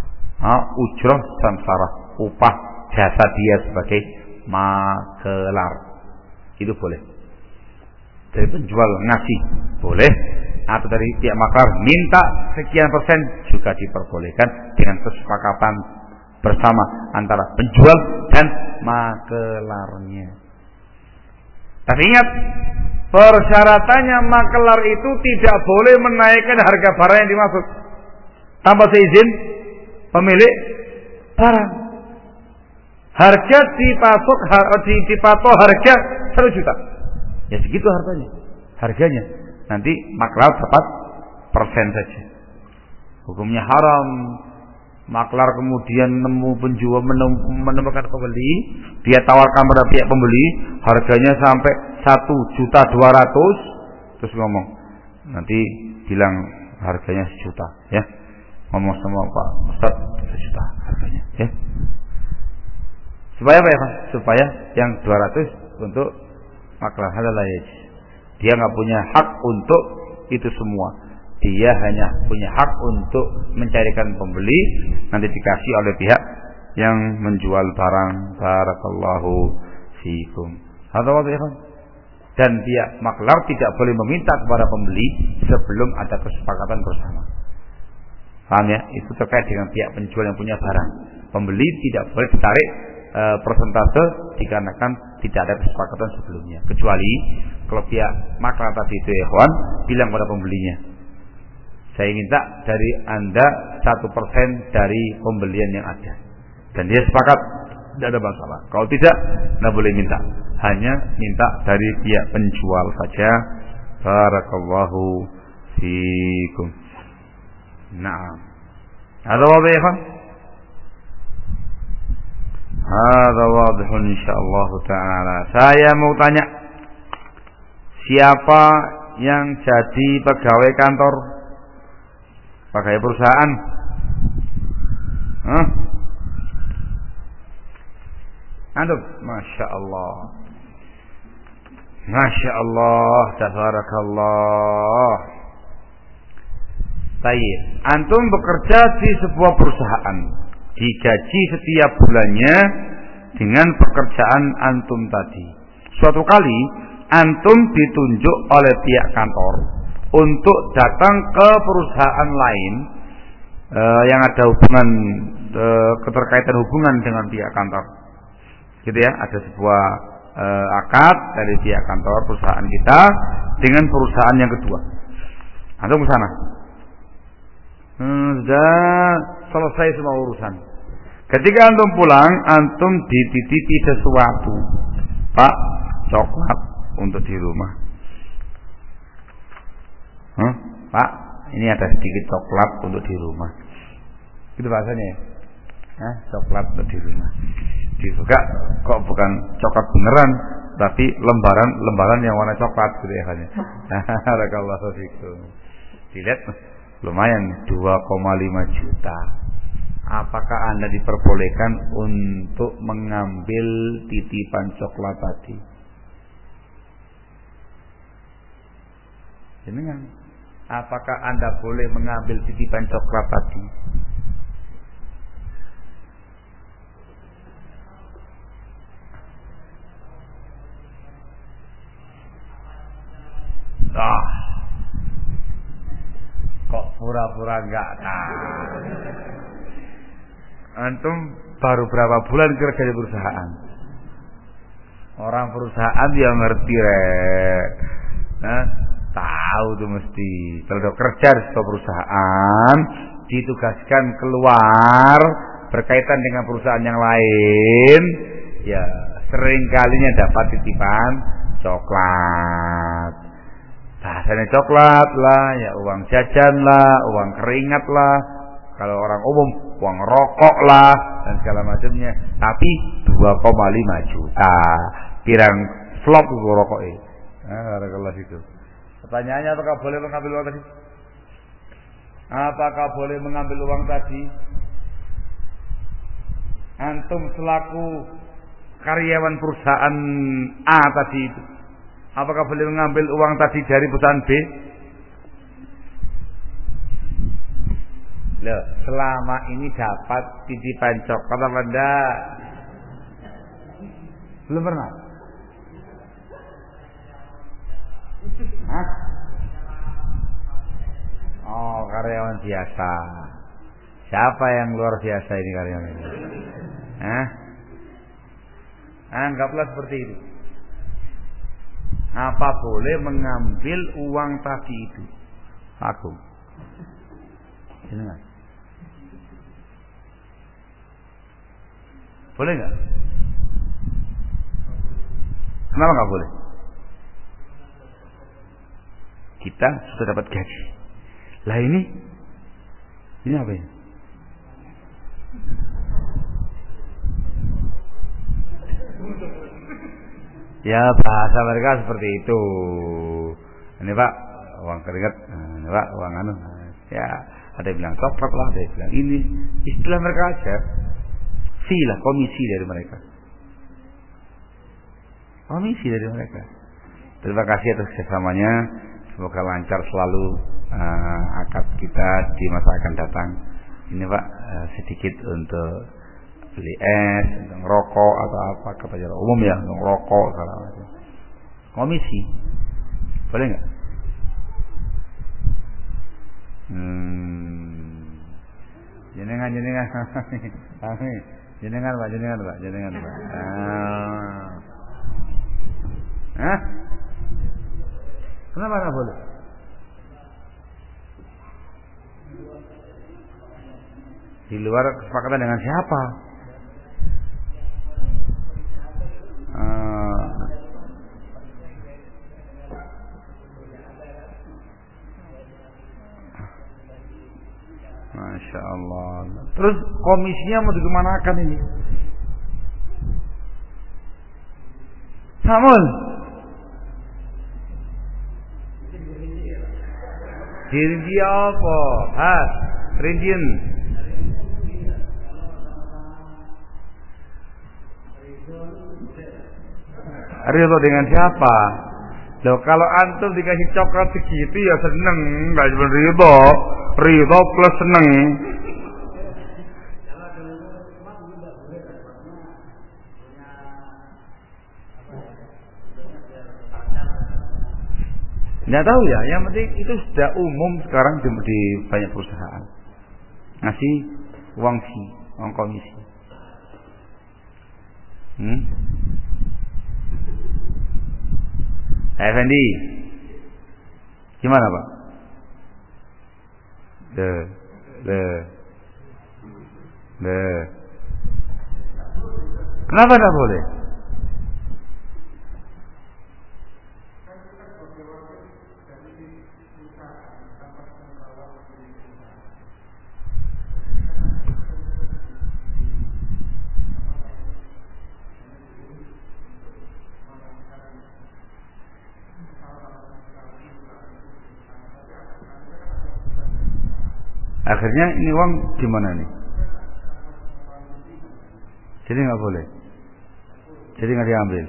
Ujrah samsarah, upah jasa dia sebagai makelar. Itu boleh. Dari penjual ngasih boleh, atau dari pihak makelar minta sekian persen juga diperbolehkan dengan kesepakatan bersama antara penjual dan makelarnya. Tapi ingat, persyaratannya makelar itu tidak boleh menaikkan harga barang yang dimaksud tanpa seizin pemilik barang. Harga dipatok harga 1 juta. Ya segitu harganya. Nanti makelar dapat persen saja. Hukumnya haram. Maklar kemudian menemukan pembeli, dia tawarkan pada pihak pembeli, harganya sampai 1.200.000, terus ngomong, nanti bilang harganya 1 juta, ya. Ngomong sama Pak Ustaz 1 juta harganya, ya. Supaya apa ya, Pak? Supaya yang 200 untuk maklar halal. Dia nggak punya hak untuk itu semua. Dia hanya punya hak untuk mencarikan pembeli, nanti dikasih oleh pihak yang menjual barang. Barakallahu fikum. Dan pihak maklar tidak boleh meminta kepada pembeli sebelum ada kesepakatan bersama. Paham ya? Itu terkait dengan pihak penjual yang punya barang. Pembeli tidak boleh ditarik persentase dikarenakan tidak ada kesepakatan sebelumnya. Kecuali kalau pihak maklar tadi itu ikhwan bilang pada pembelinya, saya minta dari Anda 1% dari pembelian yang ada. Dan dia sepakat, tidak ada masalah. Kalau tidak, tidak boleh minta. Hanya minta dari pihak penjual saja. Barakallahu fikum. Naam. Ada wadih ya, Pak? Ada wadih insyaallah ta'ala. Saya mau tanya, siapa yang jadi pegawai kantor, pakai perusahaan? Antum, masya Allah, masya Allah, tabarakallah. Baik, antum bekerja di sebuah perusahaan, digaji setiap bulannya dengan pekerjaan antum tadi. Suatu kali antum ditunjuk oleh pihak kantor untuk datang ke perusahaan lain yang ada hubungan keterkaitan hubungan dengan pihak kantor, gitu ya. Ada sebuah akad dari pihak kantor perusahaan kita dengan perusahaan yang kedua. Antum ke sana, sudah selesai semua urusan. Ketika antum pulang, antum dititipi sesuatu, Pak, coklat untuk di rumah. Pak, ini ada sedikit coklat untuk di rumah. Itu bahasanya ya. Coklat untuk di rumah. Dibuka, kok bukan coklat beneran, tapi lembaran yang warna coklat gitu ya kan. Barakallahu fikum. Dilihat lumayan 2,5 juta. Apakah Anda diperbolehkan untuk mengambil titipan coklat tadi? Jenengan, apakah Anda boleh mengambil titipan coklat tadi? Kok pura-pura enggak tahu? Antum baru berapa bulan kerja di perusahaan? Orang perusahaan dia ngerti rek. Tahu tuh mesti. Kalau kerja di sebuah perusahaan, ditugaskan keluar berkaitan dengan perusahaan yang lain, ya sering kalinya dapat titipan coklat. Bahasanya coklat lah, ya uang jajan lah, uang keringat lah, kalau orang umum uang rokok lah dan segala macamnya. Tapi 2,5 juta pirang slop itu rokok ini. Barakallahu fikum. Pertanyaannya, apakah boleh mengambil uang tadi? Apakah boleh mengambil uang tadi? Antum selaku karyawan perusahaan A tadi itu, apakah boleh mengambil uang tadi dari perusahaan B? Loh, selama ini dapat titipan coklat apa enggak? Belum pernah? Hah? Oh, karyawan biasa. Siapa yang luar biasa ini karyawan ini? Hah? Anggaplah seperti itu. Apa boleh mengambil uang tadi itu? Aku. Jangan. Boleh nggak? Kenapa nggak boleh? Kita sudah dapat gaji. Lah ini apa ini? Ya bahasa mereka seperti itu. Ini Pak, uang keringat. Ini Pak, uang anu. Ya ada yang bilang coklat lah, ada yang bilang ini. Istilah mereka aja. Fee lah, komisi dari mereka. Komisi dari mereka. Terima kasih atas kerjasamanya. Semoga lancar selalu akad kita di masa akan datang. Ini Pak, sedikit untuk beli es, untuk rokok atau apa kepada umum ya, untuk rokok segala macam. Komisi, boleh nggak? Jenengan, jenengan Pak. Hah? Kenapa nggak boleh? Di luar kesepakatan dengan siapa? Masya Allah. Terus komisinya mau dikemanakan ini? Samun. Dirinci apa? Has, rincian. Ridho dengan siapa? Loh, kalau antum dikasih coklat segitu ya seneng, nggak cuma ridho plus seneng. Nggak tahu ya, yang penting itu sudah umum sekarang di banyak perusahaan ngasih uang fee, uang komisi. Effendi, gimana Pak? Kenapa tidak boleh? Akhirnya ini uang gimana nih? Jadi nggak boleh. Jadi nggak diambil.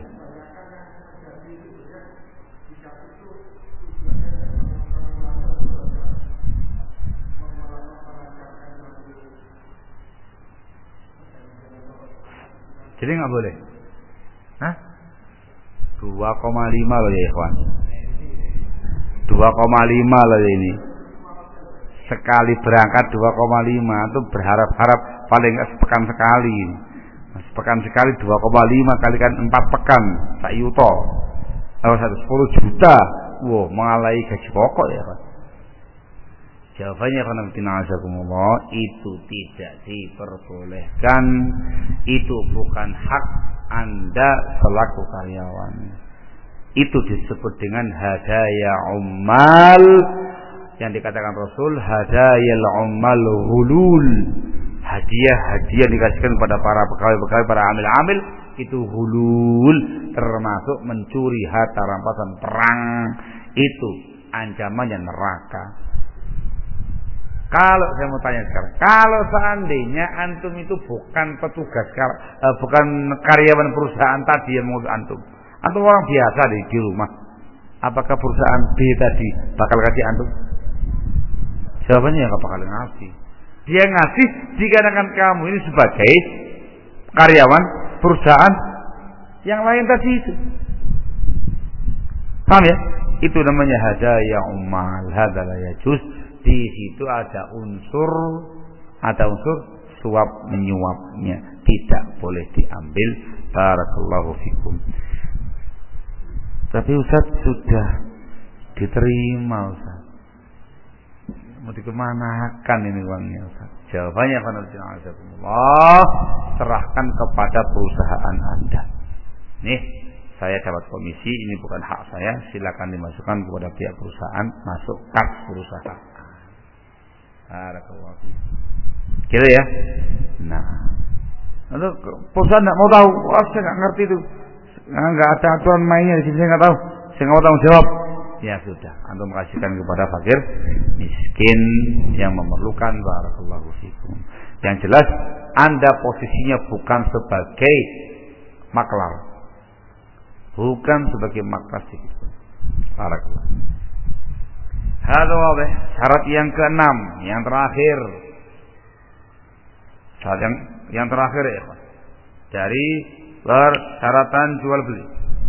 Jadi nggak boleh. Hah? 2,5 loh ya ikhwan. 2,5 loh ya ini. Sekali berangkat 2,5 itu berharap-harap paling nggak sepekan sekali. Sepekan sekali 2,5 kalikan 4 pekan sak yuto. 10 juta. Wow, mengalai gaji pokok ya Pak. Jawabannya karena itu tidak diperbolehkan. Itu bukan hak Anda selaku karyawan. Itu disebut dengan hadaya ummal. Yang dikatakan Rasul, hadayal ummal hulul. Hadiah-hadiah dikasihkan kepada para pegawai-pegawai, para amil-amil, itu hulul, termasuk mencuri harta rampasan perang. Itu ancamannya neraka. Kalau saya mau tanya sekarang, kalau seandainya antum itu bukan petugas, bukan karyawan perusahaan tadi yang mengurus antum orang biasa di rumah, apakah perusahaan B tadi bakal kasih antum? Jawabannya ya nggak bakal ngasih. Dia ngasih dikarenakan kamu ini sebagai karyawan perusahaan yang lain tadi itu. Paham ya? Itu namanya hadaya ummal, hadza la yajuz. Di situ ada unsur suap menyuapnya, tidak boleh diambil. Barakallahu fikum. Tapi Ustaz sudah diterima Ustaz. Mau dikemanakan ini uangnya Ustaz? Jawabannya Allah, serahkan kepada perusahaan Anda. Nih, saya dapat komisi, ini bukan hak saya, silakan dimasukkan kepada pihak perusahaan, masuk kas perusahaan. Barakallahu fikum. Gitu ya. Nah, lalu perusahaan tidak mau tahu, saya nggak ngerti itu, nggak ada aturan mainnya di sini, saya nggak tahu, saya nggak mau tanggung jawab. Ya sudah, antum kasihkan kepada fakir miskin yang memerlukan. Barakallahu fikum. Yang jelas Anda posisinya bukan sebagai maklar, bukan sebagai maklar sedikit. Barakallahu. Hadza wadih. Syarat yang keenam, yang terakhir. Syarat yang terakhir ya, Pak. Dari persyaratan jual beli.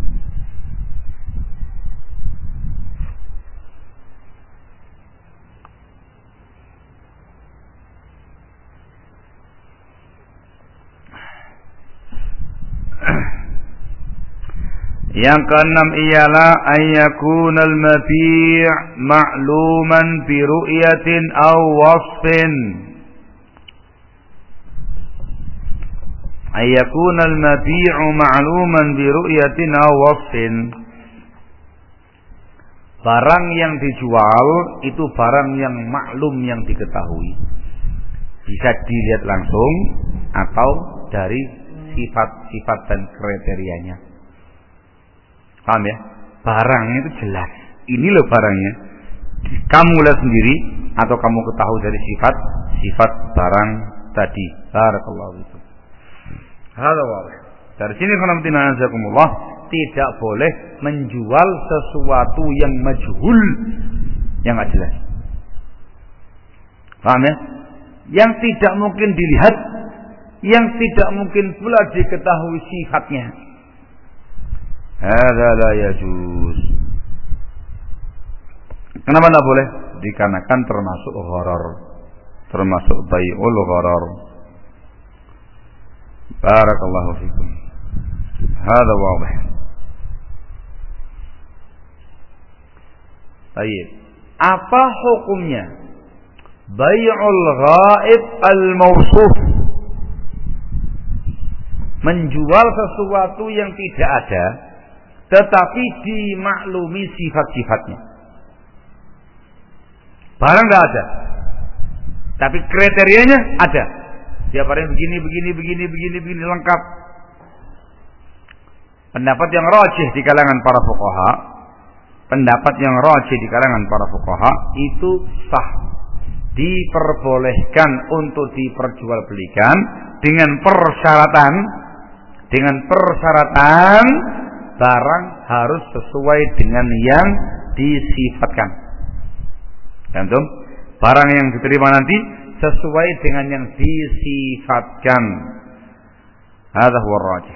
Yang keenam ialah ayyakunal mabi' ma'luman bi ru'yatin aw wasfin. Ayyakunal mabi'u ma'luman bi ru'yatin aw wasfin. Barang yang dijual itu barang yang maklum, yang diketahui. Bisa dilihat langsung atau dari sifat-sifat dan kriterianya. Paham ya? Barangnya itu jelas. Ini loh barangnya. Kamu lihat sendiri atau kamu ketahui dari sifat barang tadi. Barakallahu fikum. Hadza wadih. Dari sini khonamtina tidak boleh menjual sesuatu yang majhul, yang enggak jelas. Paham ya? Yang tidak mungkin dilihat, yang tidak mungkin pula diketahui sifatnya. Hadza la yajuz. Kenapa tidak boleh? Dikarenakan termasuk gharar, termasuk bai'ul gharar. Barakallahu fikum. Hadza wadih. Baik. Apa hukumnya bai'ul ghaib al-mawsuf? Menjual sesuatu yang tidak ada tetapi dimaklumi sifat-sifatnya. Barang tidak ada, tapi kriterianya ada. Dia barang begini lengkap. Pendapat yang rajih di kalangan para fuqaha, itu sah, diperbolehkan untuk diperjualbelikan dengan persyaratan barang harus sesuai dengan yang disifatkan. Tentu barang yang diterima nanti sesuai dengan yang disifatkan. Hadza huwa rajih.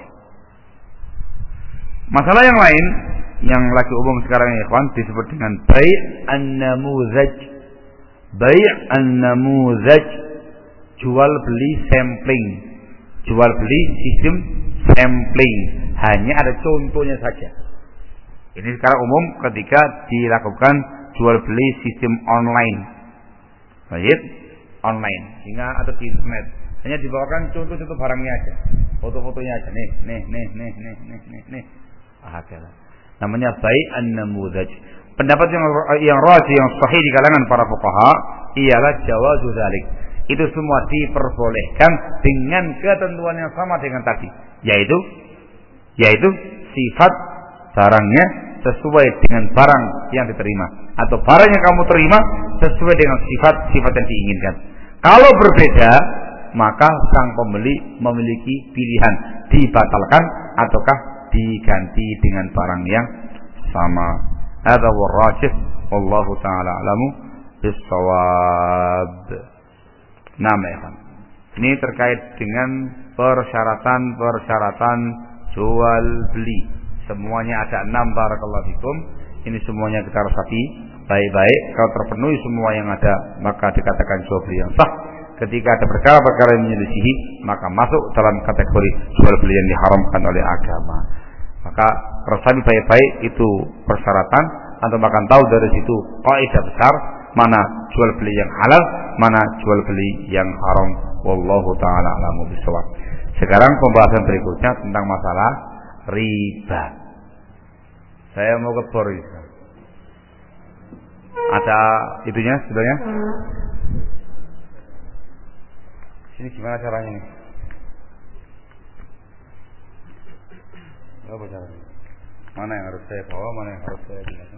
Masalah yang lain yang lagi umum sekarang ya ikhwan disebut dengan bai' an-namuzaj. Bai' an-namuzaj, jual beli sampling. Jual beli sistem sampling. Hanya ada contohnya saja. Ini sekarang umum ketika dilakukan jual beli sistem online. Baik, online. Sehingga ada di internet. Hanya dibawakan contoh-contoh barangnya aja. Foto-fotonya aja. Nih. Ahakala. Namanya bai' an-namuzaj. Pendapat yang rajih, yang sahih di kalangan para fuqaha ialah jawazu dzalik. Itu semua diperbolehkan dengan ketentuan yang sama dengan tadi, yaitu sifat barangnya sesuai dengan barang yang diterima, atau barang yang kamu terima sesuai dengan sifat-sifat yang diinginkan. Kalau berbeda, maka sang pembeli memiliki pilihan dibatalkan ataukah diganti dengan barang yang sama. Hadza huwa rajih, wallahu taala alamu bis-shawab. Nah, ini terkait dengan persyaratan jual beli. Semuanya ada 6 barakallahu fikum. Ini semuanya kita resapi baik-baik. Kalau terpenuhi semua yang ada, maka dikatakan jual beli yang sah. Ketika ada perkara-perkara yang menyelisihi, maka masuk dalam kategori jual beli yang diharamkan oleh agama. Maka resapi baik-baik itu persyaratan, atau bahkan tahu dari situ kaidah besar mana jual beli yang halal, mana jual beli yang haram. Wallahu taala a'lamu bishawab. Sekarang pembahasan berikutnya tentang masalah riba. Saya mau ke Boris. Ada itunya sebetulnya? Sini gimana caranya nih? Apa caranya? Mana yang harus saya bawa, mana yang harus saya gunakan?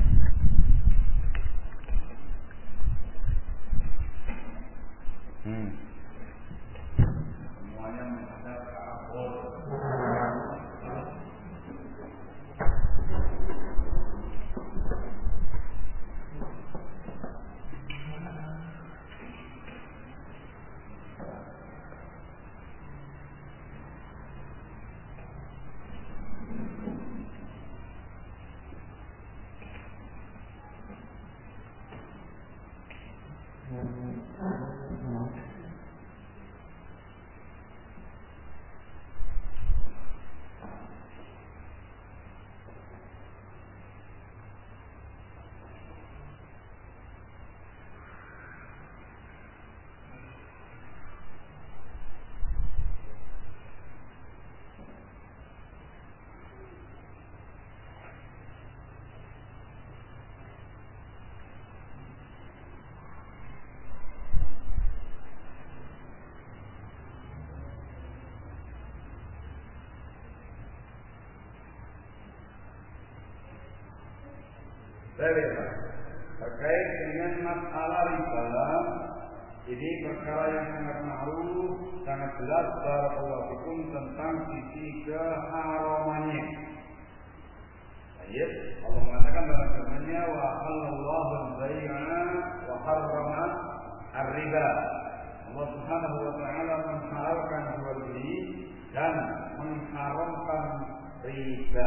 Semuanya menghadap ke arah terkait dengan masalah riba, ini perkara yang sangat ma'ruf, sangat jelas barakallahu fikum tentang sisi keharamannya. Ayat Allah mengatakan dalam firman-Nya, wa halallahu al-bai'a wa harrama ar-riba. Allah Subhanahu wa taala menghalalkan jual beli dan mengharamkan riba.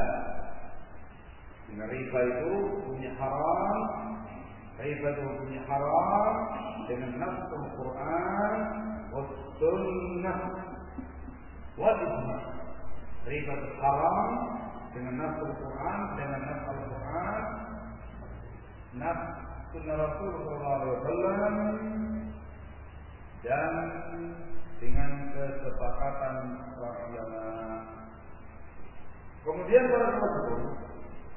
Riba itu punya haram, riba itu punya haram dengan nas Al-Quran wa sunnah wa ijma'. Riba itu haram dengan nas Al-Quran, dengan nas Al-Quran, nas sunnah Rasulullah SAW, dan dengan kesepakatan para ulama. Kemudian para ulama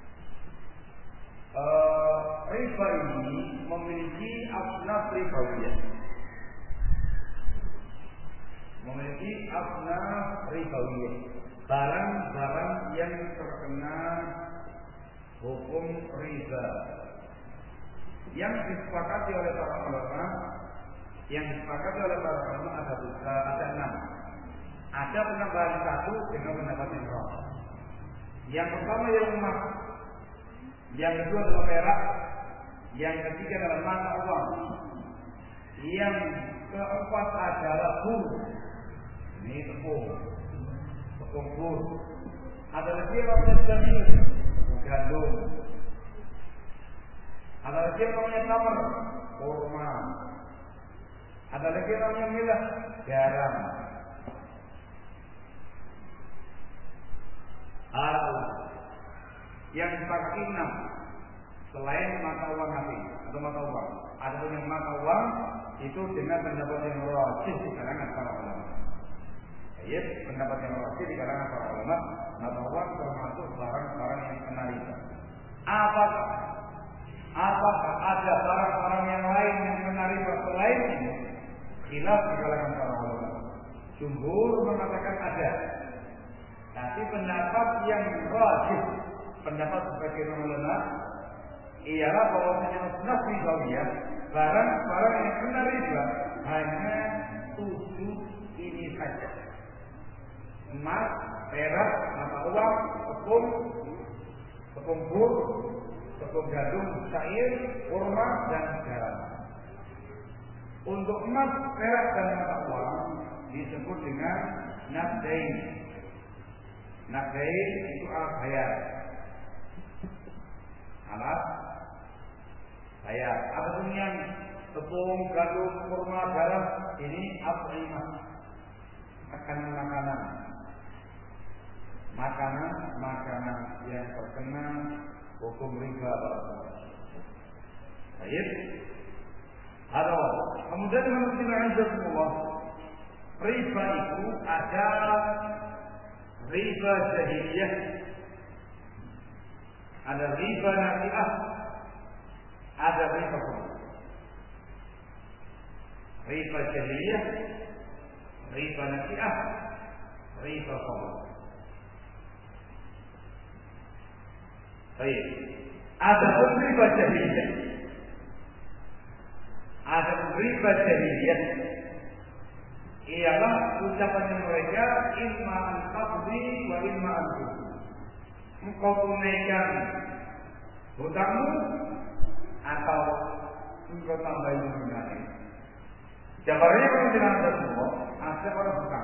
riba ini memiliki asnaf ribawiyah. Barang-barang yang terkena hukum riba yang disepakati oleh para ulama. Ada 6. Ada penambahan 1 dengan pendapat yang lain. Yang pertama yang emas, yang kedua adalah perak, yang ketiga adalah mata uang, yang keempat adalah bur. Ini tepung bur. Ada lagi yang namanya jamil, gandum. Ada lagi yang namanya tamar, kurma. Ada lagi yang namanya milah, garam. Yang disepakati 6 selain mata uang nanti atau mata uang. Ada yang mata uang itu dengan pendapat yang rajih di kalangan para ulama. Ayat pendapat yang rajih di kalangan para ulama, mata uang termasuk barang-barang yang kena riba. Apakah ada barang-barang yang lain yang kena riba selain ini? Khilaf di kalangan para ulama. Jumhur mengatakan ada. Tapi pendapat yang rajih, pendapat sebagian ulama ialah bahwasanya asnaf ribawiyah, barang-barang yang kena riba hanya 7 ini saja: emas, perak, mata uang, tepung bur, tepung gandum, syair, kurma, dan garam. Untuk emas, perak dan mata uang disebut dengan naqdain. Naqdain itu alat bayar. Alat bayar. Adapun yang tepung, gandum, kurma, garam ini at'imah. Makanan yang terkena hukum riba. Baik. Ada. Kemudian menurut Allah, riba itu ada riba jahiliyah, ada riba nasi'ah, ada riba qamar. Riba jahiliyah, riba nasi'ah, riba qamar. Baik. Ada riba jahiliyah. Ada riba jahiliyah. Ialah ucapan mereka imma an-taqdi wa imma an-tuqdi. Engkau tunaikan hutangmu atau engkau tambahin hutangnya. Jawabannya kalau tidak ada semua, ada orang hutang.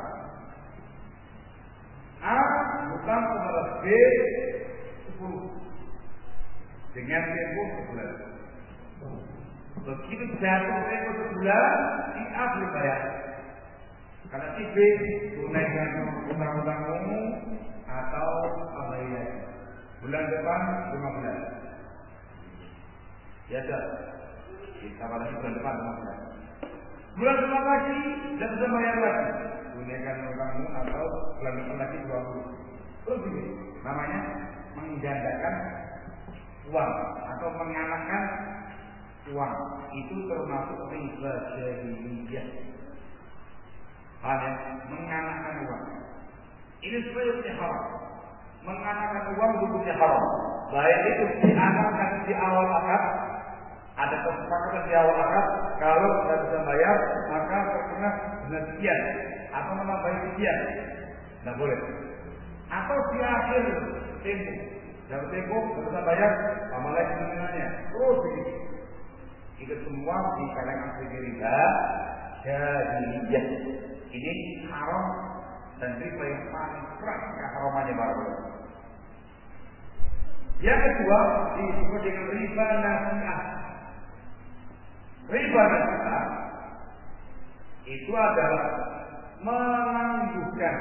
A hutang kepada B 10 dengan tempo sebulan. Begitu jatuh tempo sebulan, si A berbayar. Karena si B tunaikan hutang-hutangmu atau tambahin. Bulan depan 15. Ya dah. Kita pada bulan depan 15. Bulan depan lagi dan bisa bayar lagi. Tunaikan hutangmu atau bulan depan lagi 20. Terus ini namanya menggandakan uang atau menganakkan uang. Itu termasuk riba jahiliyah. Hanya menganakkan uang. Ini sebenarnya haram. Menganakkan uang hukumnya haram. Baik itu dianakkan di awal akad, ada kesepakatan di awal akad, kalau tidak bisa bayar maka terkena dengan sekian atau menambahi sekian, tidak boleh. Atau di akhir tempo, dalam tempo bisa bayar, sama lagi nominalnya, terus begitu. Itu semua di kalangan riba jahiliyah. Ini haram dan riba yang paling keras keharamannya baru. Yang kedua disebut dengan riba nasi'ah. Riba nasi'ah itu adalah menangguhkan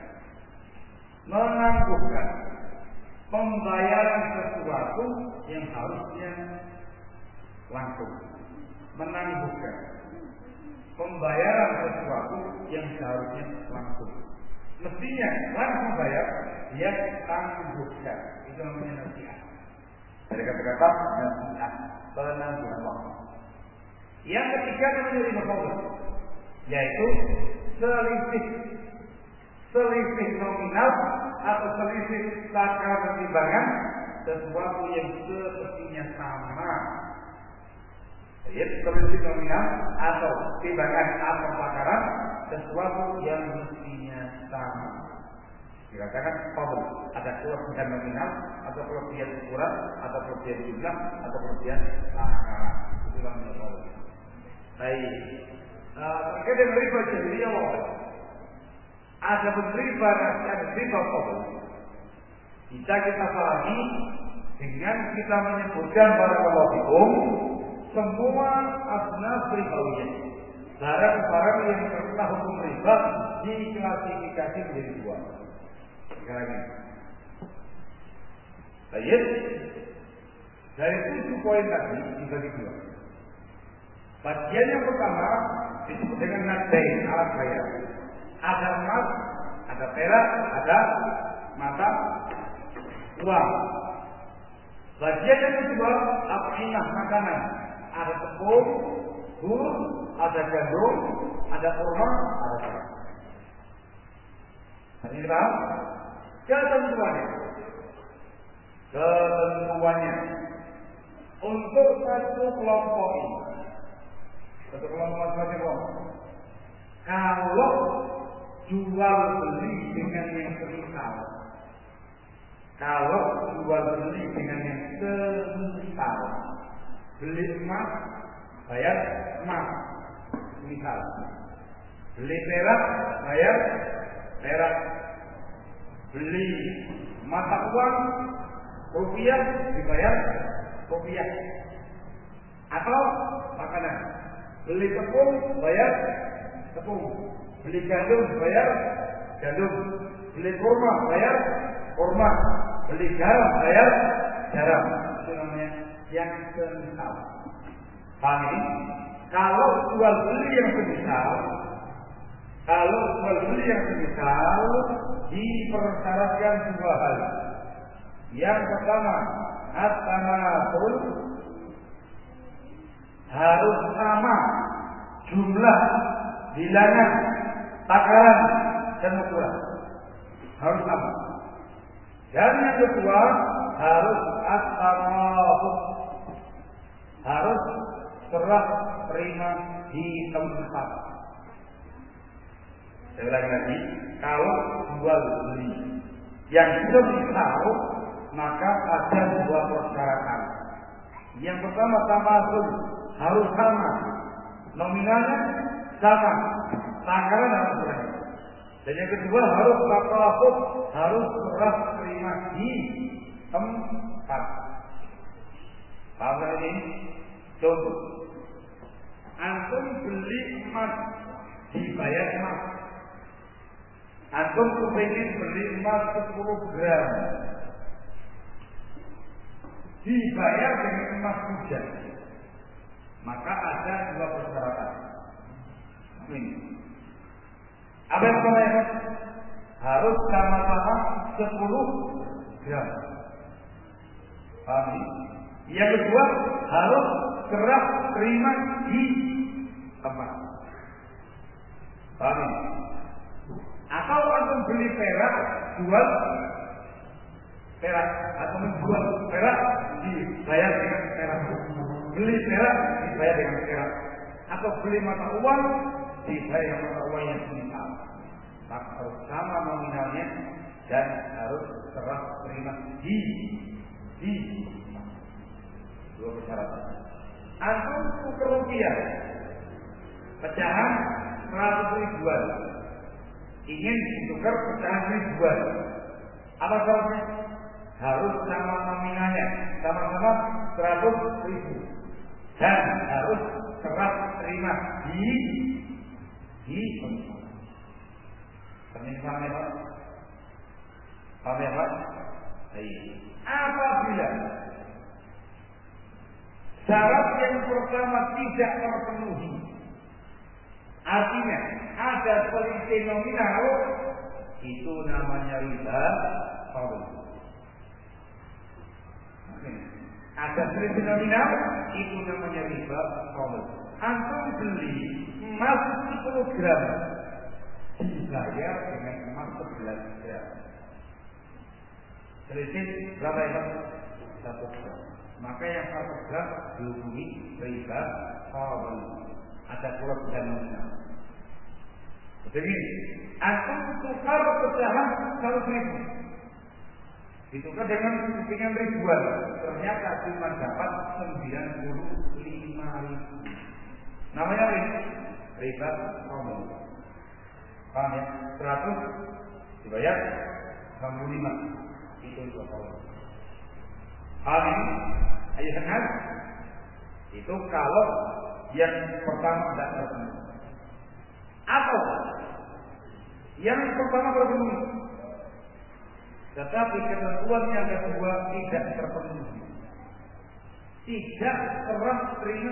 pembayaran sesuatu yang harusnya langsung. Menangguhkan pembayaran sesuatu yang seharusnya langsung. Mestinya langsung bayar, dia tangguhkan. Itu namanya nasi'ah. Dari kata-kata nasi'ah, penangguhan waktu. Yang ketiga namanya riba qamar, yaitu selisih nominal atau selisih takaran timbangan sesuatu yang sepertinya sama. Yaitu selisih nominal atau timbangan atau takaran sesuatu yang mestinya sama. Dikatakan qamar, ada kelebihan nominal atau kelebihan ukuran atau kelebihan jumlah atau kelebihan takaran. Itu namanya qamar. Baik. Terkait dengan riba jahiliyah, ada riba nasi'ah, ada riba qamar. Bisa kita pahami dengan kita menyebutkan barakallahu fikum semua asnaf ribawiyah. Barang-barang yang terkena hukum riba diklasifikasi menjadi dua. Sekali. Baik. Dari 7 poin tadi dibagi dua. Bagian yang pertama disebut dengan naqdain, alat bayar. Ada emas, ada perak, ada mata uang. Bagian yang kedua at'imah, makanan. Ada tepung, gula, ada gandum, ada kurma, ada garam. Ini paham? Ketentuannya untuk satu kelompok ini. Satu kelompok macam-macam kelompok. Kalau jual beli dengan yang semisal, beli emas bayar emas, Misal, beli perak, bayar perak. Beli mata uang, rupiah, dibayar rupiah. Atau makanan, beli tepung, bayar tepung. Beli gandum, bayar gandum. Beli kurma, bayar kurma. Beli garam, bayar garam. Itu namanya yang semisal. Paham ini? Kalau jual beli yang semisal, dipersyaratkan dua hal. Yang pertama, at-tamathul, harus sama jumlah, bilangan, takaran dan ukuran. Harus sama. Dan yang kedua, harus at-tarafuq, harus serah terima di tempat. Saya ulangi lagi, kalau jual beli yang semisal, maka ada dua persyaratan. Yang pertama, tamathul, harus sama, nominalnya sama, takaran harus sama. Dan yang kedua, harus tarafuq, harus serah terima di tempat. Paham ini? Contoh, antum beli emas, dibayar emas. Antum kepingin beli emas 10 gram, dibayar dengan emas hujan. Maka ada dua persyaratan. Ini apa yang namanya? Harus sama-sama 10 gram. Paham? Yang kedua, harus serah terima di tempat. Paham? Atau antum beli perak, jual perak, atau menjual perak, dibayar dengan perak. Beli perak, dibayar dengan perak. Atau beli mata uang, dibayar dengan mata uang yang semisal. Maka harus sama nominalnya dan harus serah terima di dua persyaratan. Antum tukar rupiah, pecahan 100 ribuan, ingin ditukar pecahan ribuan. Apa syaratnya? Harus sama nominalnya, sama-sama 100 ribu, dan harus serah terima di paham ya Pak? Paham ya Pak? Apabila syarat yang pertama tidak terpenuhi, artinya ada selisih nominal, itu namanya riba fadl. Ada selisih nominal, itu namanya riba fadl. Antum beli emas 10 gram, dibayar dengan emas 11 gram. Selisih berapa ya? 1 gram. Maka yang 1 gram dihukumi riba fadl. Ada plus dan nominal. Begini, antum tukar pecahan 100 ribu, ditukar dengan ribuan, ternyata cuma dapat 95 ribu. Namanya riba fadl. Paham ya? 100 dibayar 65. Itu riba fadl. Paham ini? Ayo dengar. Itu kalau yang pertama tidak terpenuhi. Atau yang pertama terpenuhi, tetapi ketentuan yang kedua tidak terpenuhi, tidak serah terima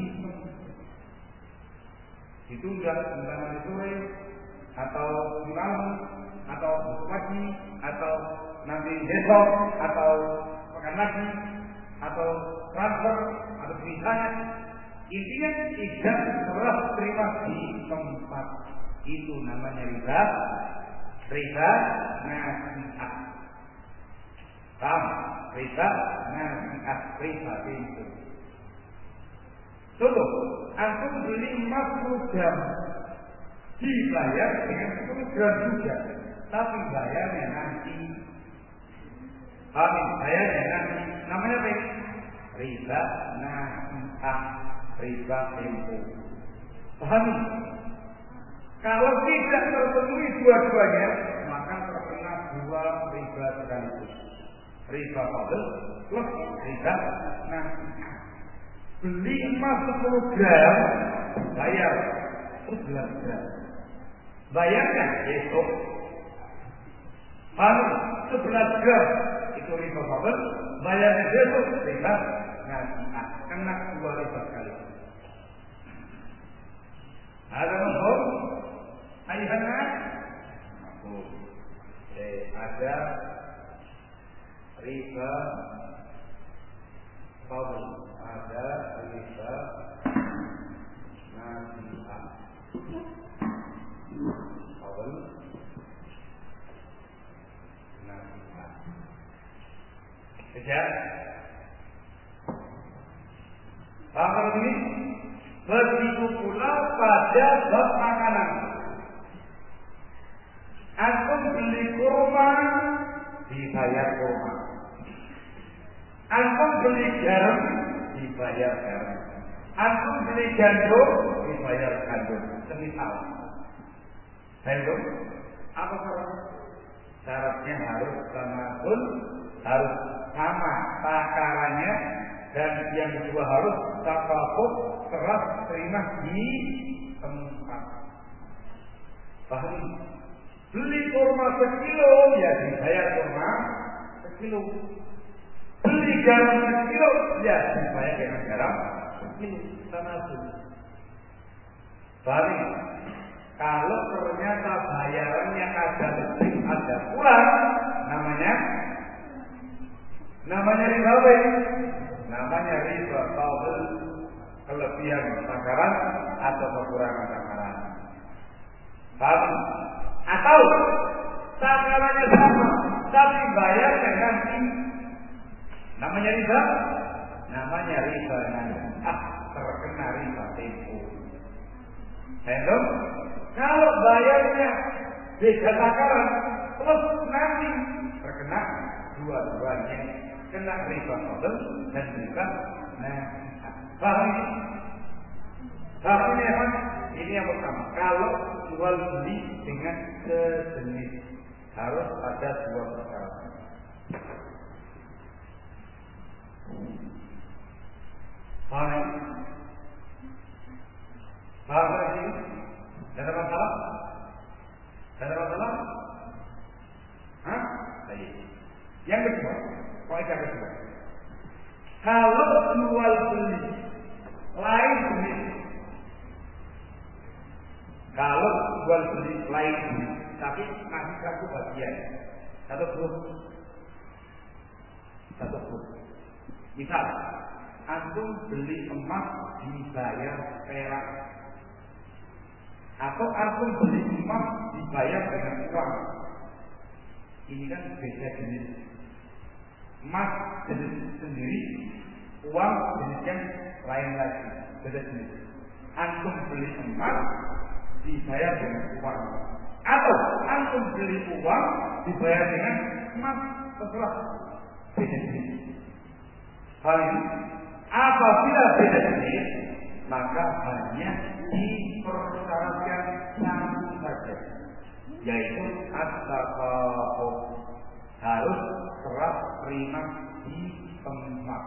ditunda nanti sore, atau malam, atau pagi, atau nanti besok, atau pekan lagi, atau transfer, atau misalnya, intinya tidak serah terima di tempat. Itu namanya riba nasi'ah. Paham? Riba nasi'ah, riba pintu. Contoh, antum beli emas 10 gram, dibayar dengan 10 gram juga, tapi bayarnya nanti. Paham? Bayarnya nanti. Namanya apa? Riba nasi'ah, riba pintu. Pahami? Kalau tidak terpenuhi dua-duanya, maka terkena dua riba sekaligus. Riba fadl plus riba nasi'ah. Beli emas 10 gram, bayar 11 gram. Bayarnya besok. Lalu 11 gram itu riba fadl, bayarnya besok riba nasi'ah. Kena dua riba sekaligus. Ada mahal? Ayuhanat? Ada riba fadl, ada riba nasi'ah. Fadl nasi'ah. Kejap. Paham ini? Begitu pula pada bab makanan. Antum beli kurma, dibayar kurma. Antum beli garam, dibayar garam. Antum beli gandum, dibayar gandum. Semisal gandum, apa syaratnya? Syaratnya harus sama, harus sama takarannya, dan yang kedua harus takafut, serah terima di tempat. Paham? Beli kurma sekilo, ya dibayar kurma sekilo. Beli garam sekilo, ya dibayar dengan garam sekilo. Sama sekilo. Balik. Kalau ternyata bayarannya ada lebih, ada kurang, namanya riba apa? Namanya riba fadl, kelebihan takaran atau kekurangan takaran. Paham? Atau takarannya sama, tapi bayarnya ganti. Namanya riba? Namanya riba nasi'ah, terkena riba tempo. Hello? Kalau bayarnya beda takaran plus nanti terkena dua-duanya, kena riba fadl dan riba nasi'ah. Paham ini? Paham ini apa? Ini yang pertama. Kalau jual beli dengan sejenis, harus ada dua persyaratan. Paham ini? Paham ini? Ada masalah? Ada masalah? Hah? Baik. Yang kedua, kaidah kedua. Kalau jual beli lain jenis, kalau jual beli lain jenis, tapi kasih satu bagian, satu grup. Misal, antum beli emas dibayar perak, atau antum beli emas dibayar dengan uang. Ini kan beda jenis. Emas jenis sendiri, uang jenis yang lain lagi, beda jenis. Antum beli emas dibayar dengan uang, atau antum beli uang dibayar dengan emas, terserah, beda jenis. Hal ini apabila beda jenis, maka hanya dipersyaratkan satu saja, yaitu at-taqabud, harus serah terima di tempat.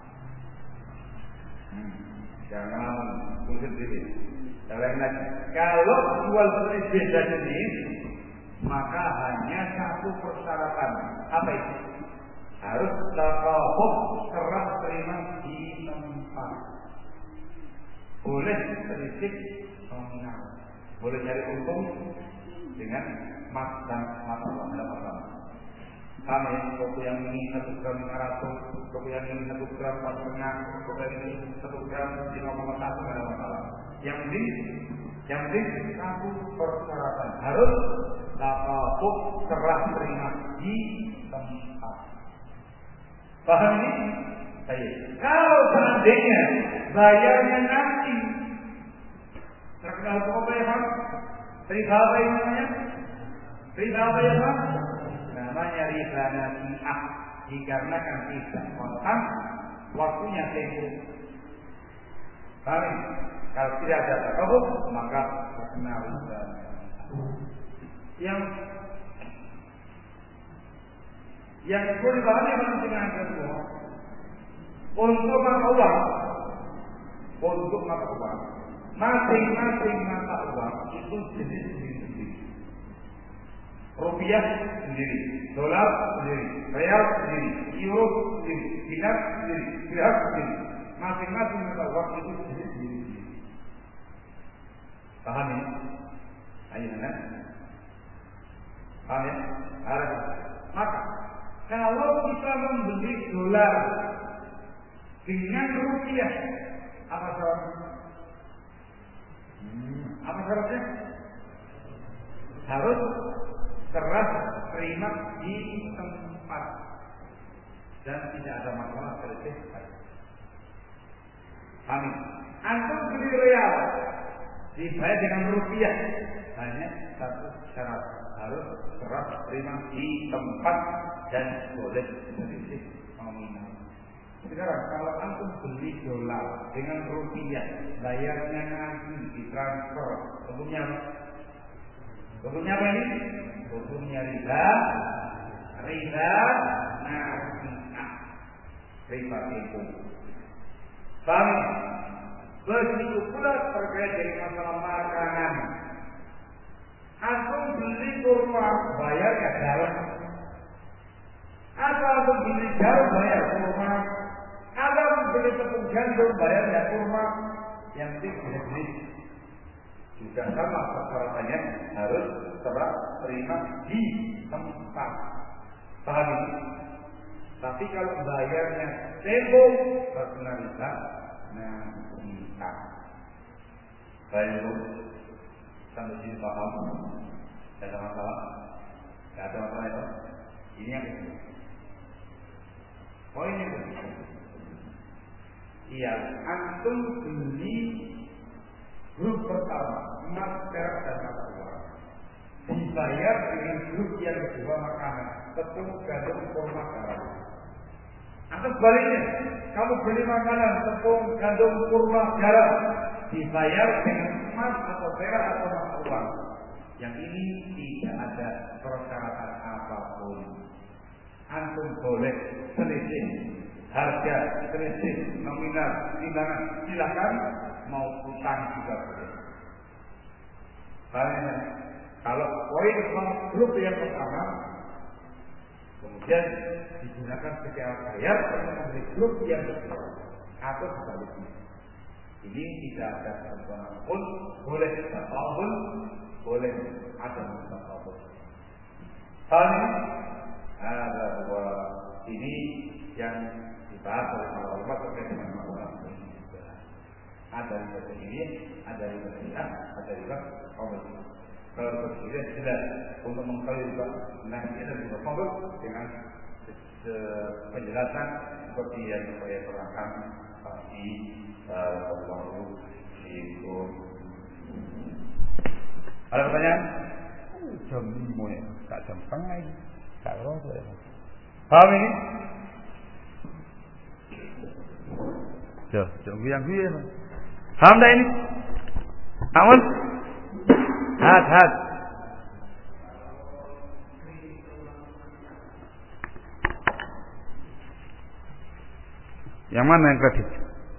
Jangan pusing diri. Lain lagi. Kalau jual beli beda jenis, maka hanya satu persyaratan. Apa itu? Harus taqabud, serah terima di tempat. Boleh sedikit nominal, boleh cari untung dengan emas dan mata. Sama ya, kopi yang ini 1 gram 500, kopi yang ini 1 gram 4,5, kopi yang ini 1 gram 5,1, tidak ada masalah. Yang penting satu persyaratan, harus taqabud, serah terima di tempat. Paham ini? Baik. Kalau seandainya bayarnya nanti, terkena hukum apa ya Pak? Riba apa yang namanya? Riba apa ya Pak? Namanya riba nasi'ah, dikarenakan tidak kontan, waktunya tempo. Paham? Kalau tidak ada takabur, maka terkena riba. Yang perlu dipahami dengan kedua, untuk mata uang, masing-masing mata uang itu jenis sendiri. Rupiah sendiri, dolar sendiri, real sendiri, euro sendiri, dinar sendiri, dirham sendiri. Masing-masing mata uang itu jenis sendiri. Paham ya? Ayo, paham ya? Harus. Maka kalau kita membeli dolar dengan rupiah, apa syaratnya? Apa syaratnya? Harus serah terima di tempat dan tidak ada masalah terkait. Amin. Antum beli real dibayar dengan rupiah, hanya satu syarat, harus serah terima di tempat dan boleh selisih nominal. Sekarang kalau antum beli dolar dengan rupiah, bayarnya nanti ditransfer, hukumnya apa? Hukumnya apa ini? Hukumnya riba nasi'ah, riba tipu. Paham? Begitu pula terkait dengan masalah makanan. Antum beli kurma, bayarnya dalam. Atau antum beli jarum, bayar kurma. Atau beli tepung gandum, bayarnya kurma. Yang penting beli juga sama persyaratannya, harus serah terima di tempat. Paham ini? Tapi kalau bayarnya tempo, terkena riba. Nah, kita baik dulu sampai sini paham? Tidak ada masalah? Tidak ada masalah itu? Ini yang kedua. Poin yang kedua, iya, antum beli grup pertama emas, perak dan mata uang, dibayar dengan grup yang kedua makanan, tepung, gandum, kurma, garam. Atau sebaliknya, kamu beli makanan, tepung, gandum, kurma, garam, dibayar dengan emas atau perak atau mata uang. Yang ini tidak ada persyaratan apapun. Antum boleh selisih harga, selisih nominal, timbangan, silakan. Mau utang juga boleh. Karena kalau poin grup yang pertama kemudian digunakan secara bayar untuk membeli grup yang kedua atau sebaliknya. Ini tidak ada ketentuan pun, boleh apapun, boleh ada apapun. Ada dua ini yang dibahas oleh para ulama terkait dengan masalah ini. Ada riba sendiri, ada riba syariah, ada riba qadar. Kalau bersih jelas untuk mengetahui riba nasi'ah dan riba qadar dengan penjelasan seperti yang saya terangkan di Allahu Fikum. Ada pertanyaan? Jam 5 ya, tak jam setengah ini. Tak berapa ya. Paham ini? Jangan guyang-guyang. Paham tak ini? Namun Had yang mana yang kredit?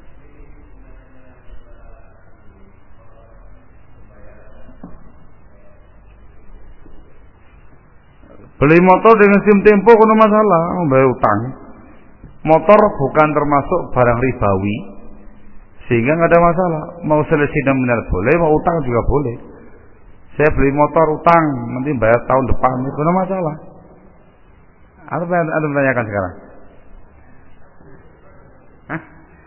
Beli motor dengan SIM Tempo kono masalah, bayar utang. Motor bukan termasuk barang ribawi, sehingga nggak ada masalah. Mau selisih nominal boleh, mau utang juga boleh. Saya beli motor utang, nanti bayar tahun depan, itu nggak masalah. Apa yang Anda tanyakan sekarang? Hah?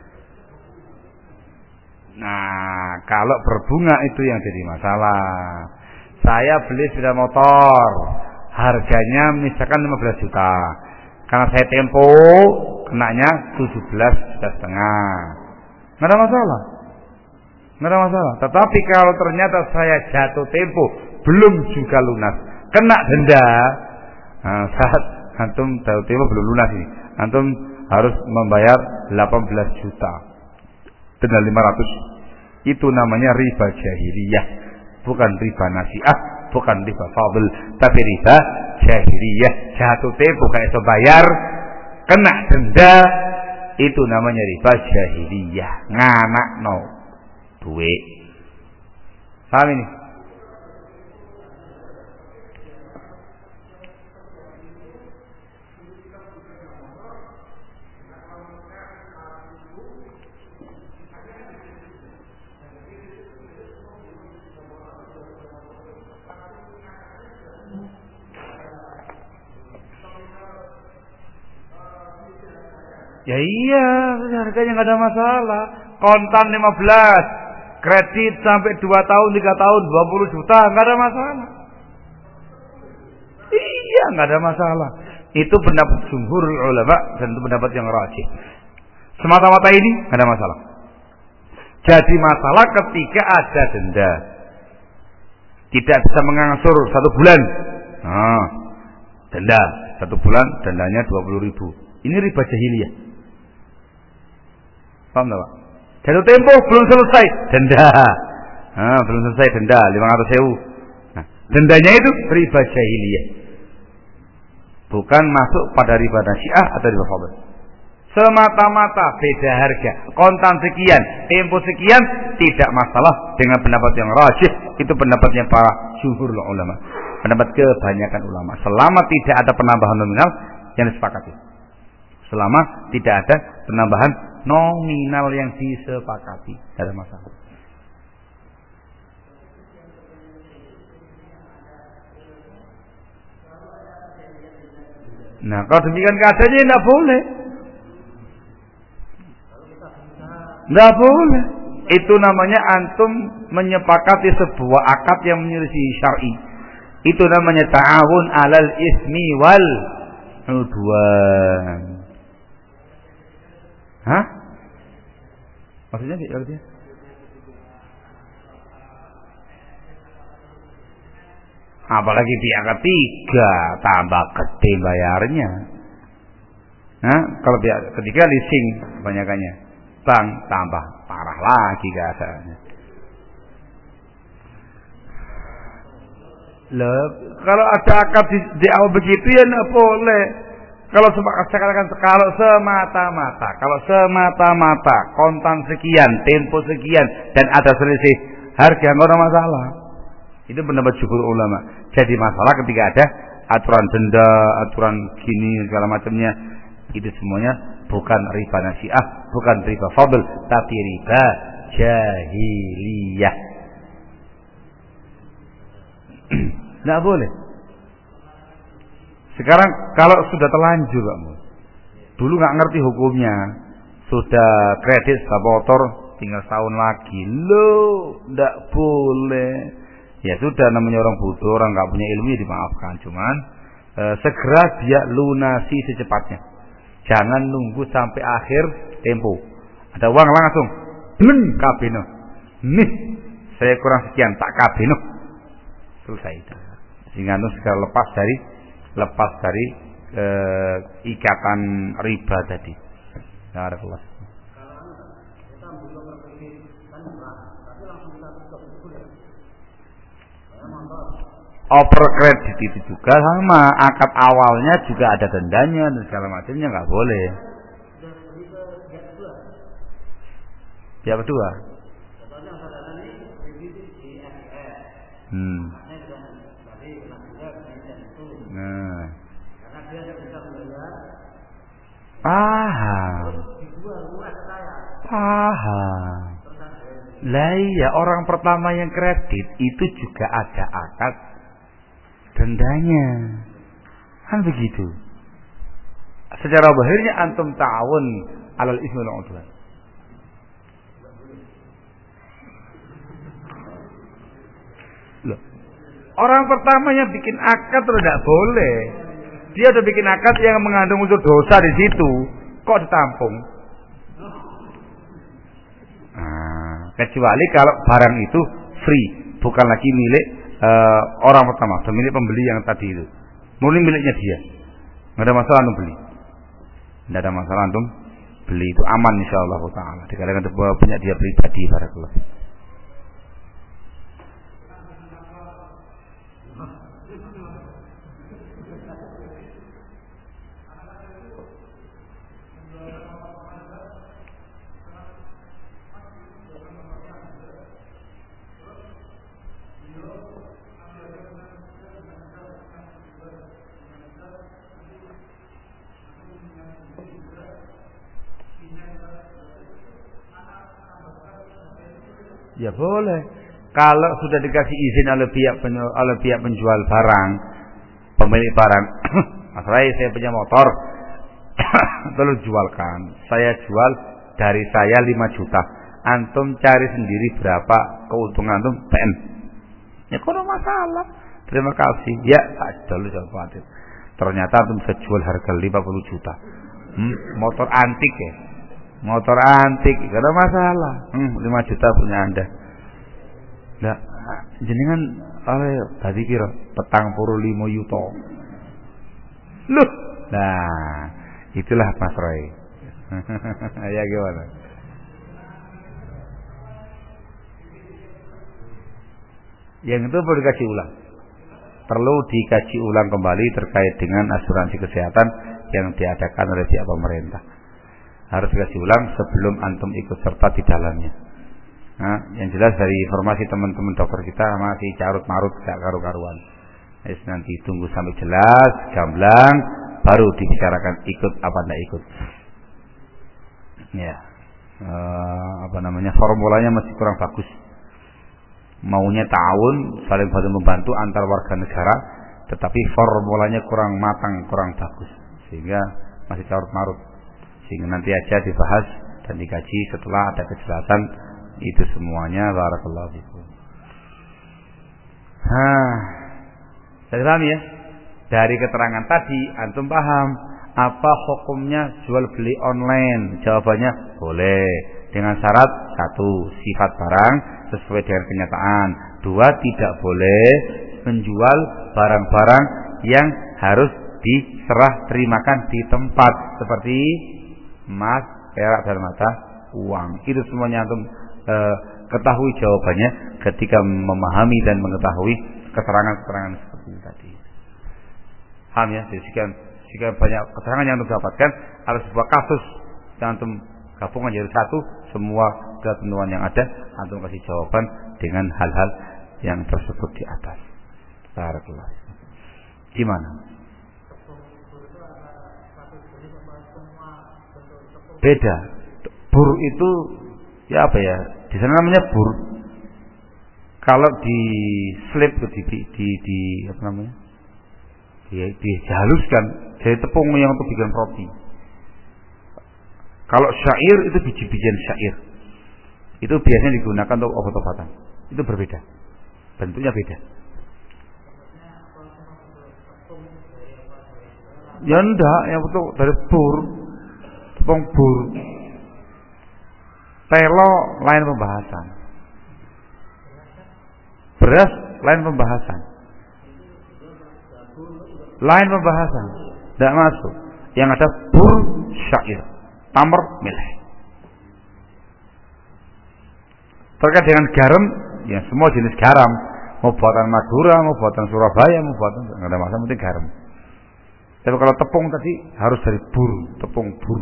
Nah, kalau berbunga itu yang jadi masalah. Saya beli sepeda motor, harganya misalkan 15 juta. Karena saya Tempo, kenanya 17,5 juta. Nggak ada masalah. Nggak ada masalah. Tetapi kalau ternyata saya jatuh Tempo, belum juga lunas, kena denda. Nah, saat antum jatuh Tempo belum lunas ini, antum harus membayar 18 juta. Denda 500. Itu namanya riba jahiliyah. Bukan riba nasi'ah, bukan riba fadl, tapi riba jahiliyah. Jatuh tempo gak iso bayar, kena denda, itu namanya riba jahiliyah. Nganakno duit. Paham ini? Ya iya, harganya nggak ada masalah. Kontan 15, kredit sampai 2 tahun, 3 tahun, 20 juta, nggak ada masalah. Iya, nggak ada masalah. Itu pendapat jumhur ulama dan itu pendapat yang rajih. Semata-mata ini nggak ada masalah. Jadi masalah ketika ada denda, tidak bisa mengangsur 1 bulan. Nah, denda 1 bulan, dendanya 20.000. Ini riba jahiliyah. Paham tak Pak? Jatuh tempo belum selesai, denda. Belum selesai denda 500.000. Nah, dendanya itu riba jahiliyah. Bukan masuk pada riba nasi'ah atau riba fadl. Semata-mata beda harga, kontan sekian, tempo sekian, tidak masalah dengan pendapat yang rajih. Itu pendapatnya para jumhur ulama. Pendapat kebanyakan ulama. Selama tidak ada penambahan nominal yang disepakati. Selama tidak ada penambahan nominal yang disepakati, tidak ada masalah. Nah, kalau demikian keadaannya tidak boleh. Tidak boleh. Itu namanya antum menyepakati sebuah akad yang menyelisih syar'i. Itu namanya ta'awun 'alal ismi wal 'udwan. Hah? Maksudnya sih artinya? Apalagi pihak ketiga tambah gede bayarnya. Nah, kalau pihak ketiga leasing kebanyakannya, bank tambah parah lagi keadaannya. Loh, kalau ada akad di awal begitu ya tidak boleh. Kalau semata-mata kontan sekian, tempo sekian dan ada selisih harga nggak ada masalah. Itu pendapat jumhur ulama. Jadi masalah ketika ada aturan denda, aturan gini segala macamnya, itu semuanya bukan riba nasi'ah, bukan riba fadl, tapi riba jahiliyah. Nggak boleh. Sekarang kalau sudah terlanjur, Pak, dulu nggak ngerti hukumnya, sudah kredit motor tinggal setahun lagi, loh, nggak boleh. Ya sudah, namanya orang bodoh, orang nggak punya ilmu ya dimaafkan. Cuman segera dia lunasi secepatnya. Jangan nunggu sampai akhir tempo. Ada uang langsung, kabino. Nih, saya kurang sekian, tak kabino. Selesai. Sehingga itu segera lepas dari ikatan riba tadi. Nah, ada kelas. Over kredit itu juga sama, akad awalnya juga ada dendanya dan segala macamnya, nggak boleh. Yang kedua, nah, paham. Lah iya, orang pertama yang kredit itu juga ada akad dendanya, kan begitu. Secara bahirnya antum ta'awun 'alal ismi wal 'udwan. Loh, orang pertama yang bikin akad tidak boleh. Dia udah bikin akad yang mengandung unsur dosa di situ, kok ditampung? Kecuali kalau barang itu free, bukan lagi milik orang pertama, milik pembeli yang tadi itu, murni miliknya dia, nggak ada masalah antum beli, nggak ada masalah antum beli, itu aman insyaallah taala. Dikarenakan punya dia pribadi, barakallahu. Ya boleh. Kalau sudah dikasih izin oleh pihak penjual barang, pemilik barang, Mas Rai, saya punya motor, tolong jualkan. Saya jual, dari saya 5 juta. Antum cari sendiri berapa keuntungan antum, PM. Ya kok ada masalah. Terima kasih. Ya, dulu jangan khawatir. Ternyata antum bisa jual harga 50 juta. Motor antik ya. Motor antik, gak ada masalah. 5 juta punya Anda. Nah, jenengan oleh tadi kira petang puru 5 yuto. Loh. Nah, itulah Mas Roy. Ya gimana? Yang itu perlu dikaji ulang. Perlu dikaji ulang kembali terkait dengan asuransi kesehatan yang diadakan oleh pihak pemerintah. Harus dikaji ulang sebelum antum ikut serta di dalamnya. Nah, yang jelas dari informasi teman-teman dokter kita masih carut-marut gak karu-karuan. Nanti tunggu sampai jelas, gamblang, baru dibicarakan ikut apa enggak ikut. Ya, formulanya masih kurang bagus. Maunya ta'awun, saling bantu membantu antar warga negara, tetapi formulanya kurang matang, kurang bagus, sehingga masih carut-marut. Sehingga nanti aja dibahas dan dikaji setelah ada kejelasan itu semuanya. Barakallahu fikum. Saya paham ya? Dari keterangan tadi antum paham apa hukumnya jual beli online? Jawabannya boleh, dengan syarat 1, sifat barang sesuai dengan kenyataan. 2, tidak boleh menjual barang-barang yang harus diserah terimakan di tempat seperti emas, perak dan mata uang. Itu semuanya antum ketahui jawabannya ketika memahami dan mengetahui keterangan-keterangan seperti ini tadi. Paham ya? Jadi sekian banyak keterangan yang antum dapatkan ada sebuah kasus yang antum gabungan jadi satu, semua ketentuan yang ada antum kasih jawaban dengan hal-hal yang tersebut di atas. Barakallah. Gimana? Beda. Bur itu ya apa ya? Di sana namanya bur. Kalau di slip di apa namanya? Dihaluskan jadi tepung yang untuk bikin roti. Kalau syair itu biji-bijian syair. Itu biasanya digunakan untuk obat-obatan. Itu berbeda. Bentuknya beda. Ya enggak, yang betul dari bur. Tepung bur. Telo lain pembahasan. Beras lain pembahasan. Lain pembahasan. Tidak masuk. Yang ada bur syair. Tamr milih. Terkait dengan garam, ya semua jenis garam, mau buatan Madura, mau buatan Surabaya, mau buatan enggak ada masalah, penting garam. Tapi kalau tepung tadi harus dari bur, tepung bur.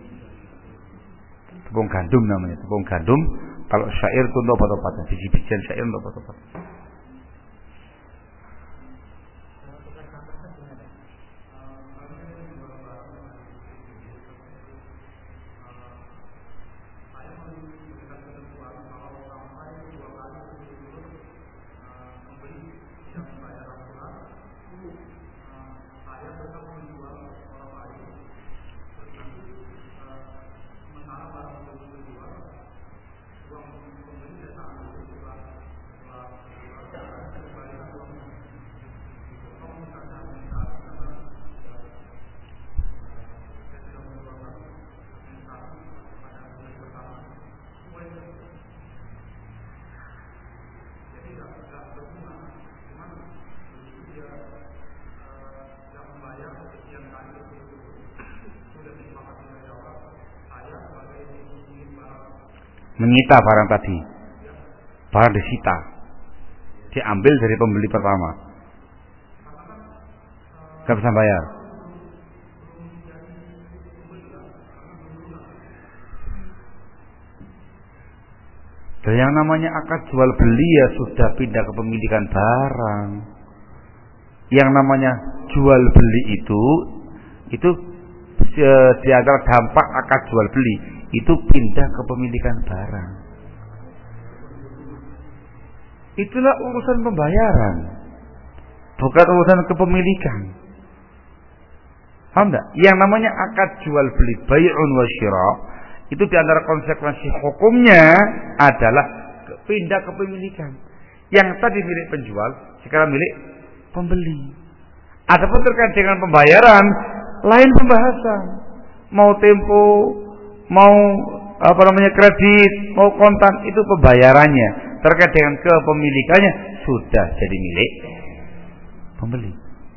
Tepung gandum namanya, tepung gandum. Kalau syair itu untuk obat-obatan, biji-bijian syair untuk obat-obatan. Menyita barang tadi, barang disita, diambil dari pembeli pertama, nggak bisa bayar. Dan yang namanya akad jual beli ya sudah pindah ke pemilikan barang. Yang namanya jual beli itu di antara dampak akad jual beli itu pindah ke pemilikan barang. Itulah urusan pembayaran, bukan urusan kepemilikan. Paham enggak? Yang namanya akad jual beli, bai'un wa syira, itu di antara konsekuensi hukumnya adalah pindah kepemilikan. Yang tadi milik penjual, sekarang milik pembeli. Adapun terkait dengan pembayaran, lain pembahasan. Mau tempo, mau kredit, mau kontan, itu pembayarannya. Terkait dengan kepemilikannya sudah jadi milik pembeli.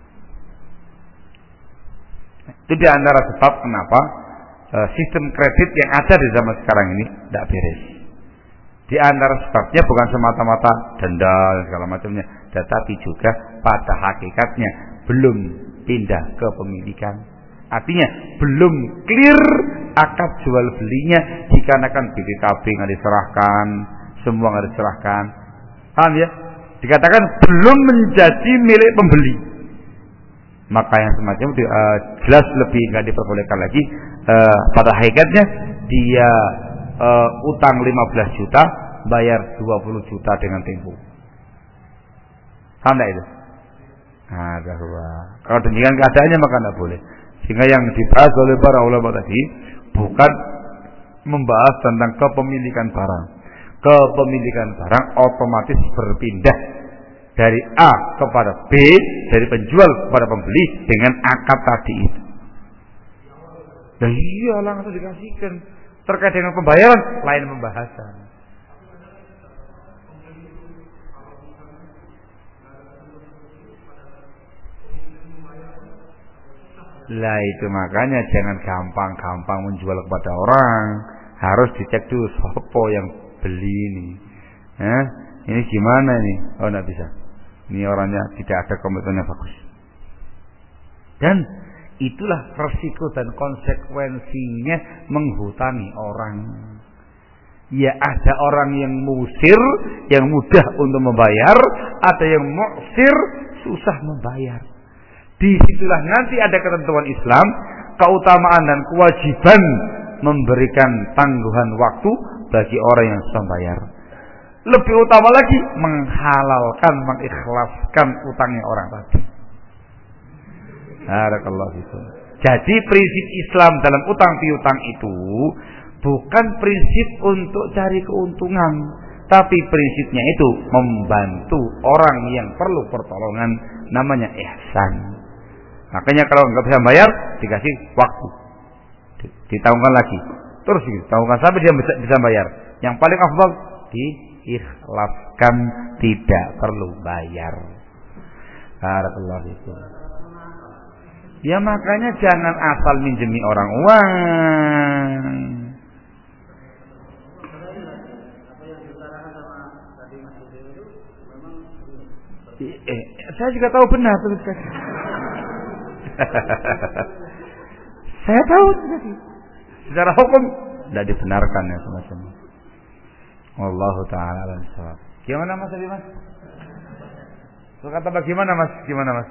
Itu di antara sebab kenapa sistem kredit yang ada di zaman sekarang ini tidak beres. Di antara sebabnya bukan semata-mata denda dan segala macamnya, tetapi juga pada hakikatnya belum pindah kepemilikan. Artinya belum clear akad jual belinya, dikarenakan BPKB nggak diserahkan, semua nggak diserahkan. Paham ya? Dikatakan belum menjadi milik pembeli. Maka yang semacam itu jelas lebih nggak diperbolehkan lagi. Pada hakikatnya dia utang 15 juta, bayar 20 juta dengan tempo. Paham itu? Kalau demikian keadaannya maka tidak boleh. Sehingga yang dibahas oleh para ulama tadi bukan membahas tentang kepemilikan barang. Kepemilikan barang otomatis berpindah dari A kepada B, dari penjual kepada pembeli dengan akad tadi itu. Dan iya langsung dikasihkan. Terkait dengan pembayaran lain pembahasan. Lah itu makanya jangan gampang-gampang menjual kepada orang. Harus dicek dulu siapa yang beli ini. Ini gimana nih? Oh, enggak bisa. Ini orangnya tidak ada komitmennya bagus. Dan itulah resiko dan konsekuensinya menghutangi orang. Ya ada orang yang musir, yang mudah untuk membayar, ada yang muksir, susah membayar. Disitulah nanti ada ketentuan Islam, keutamaan dan kewajiban memberikan tangguhan waktu bagi orang yang susah bayar. Lebih utama lagi menghalalkan, mengikhlaskan utangnya orang tadi. Barakallahu fikum. Jadi prinsip Islam dalam utang piutang itu bukan prinsip untuk cari keuntungan, tapi prinsipnya itu membantu orang yang perlu pertolongan, namanya ihsan. Makanya kalau nggak bisa bayar dikasih waktu, ditangguhkan lagi, terus ditangguhkan sampai dia bisa bayar. Yang paling afdal diikhlaskan, tidak perlu bayar. Barakallahu fikum. Ya makanya jangan asal minjemi orang uang. Saya juga tahu benar terus saja. Saya tahu tadi. Secara hukum tidak dibenarkan ya semacam. Wallahu taala alam shawab. Gimana Mas tadi Mas? So, kata bagaimana Mas? Gimana Mas?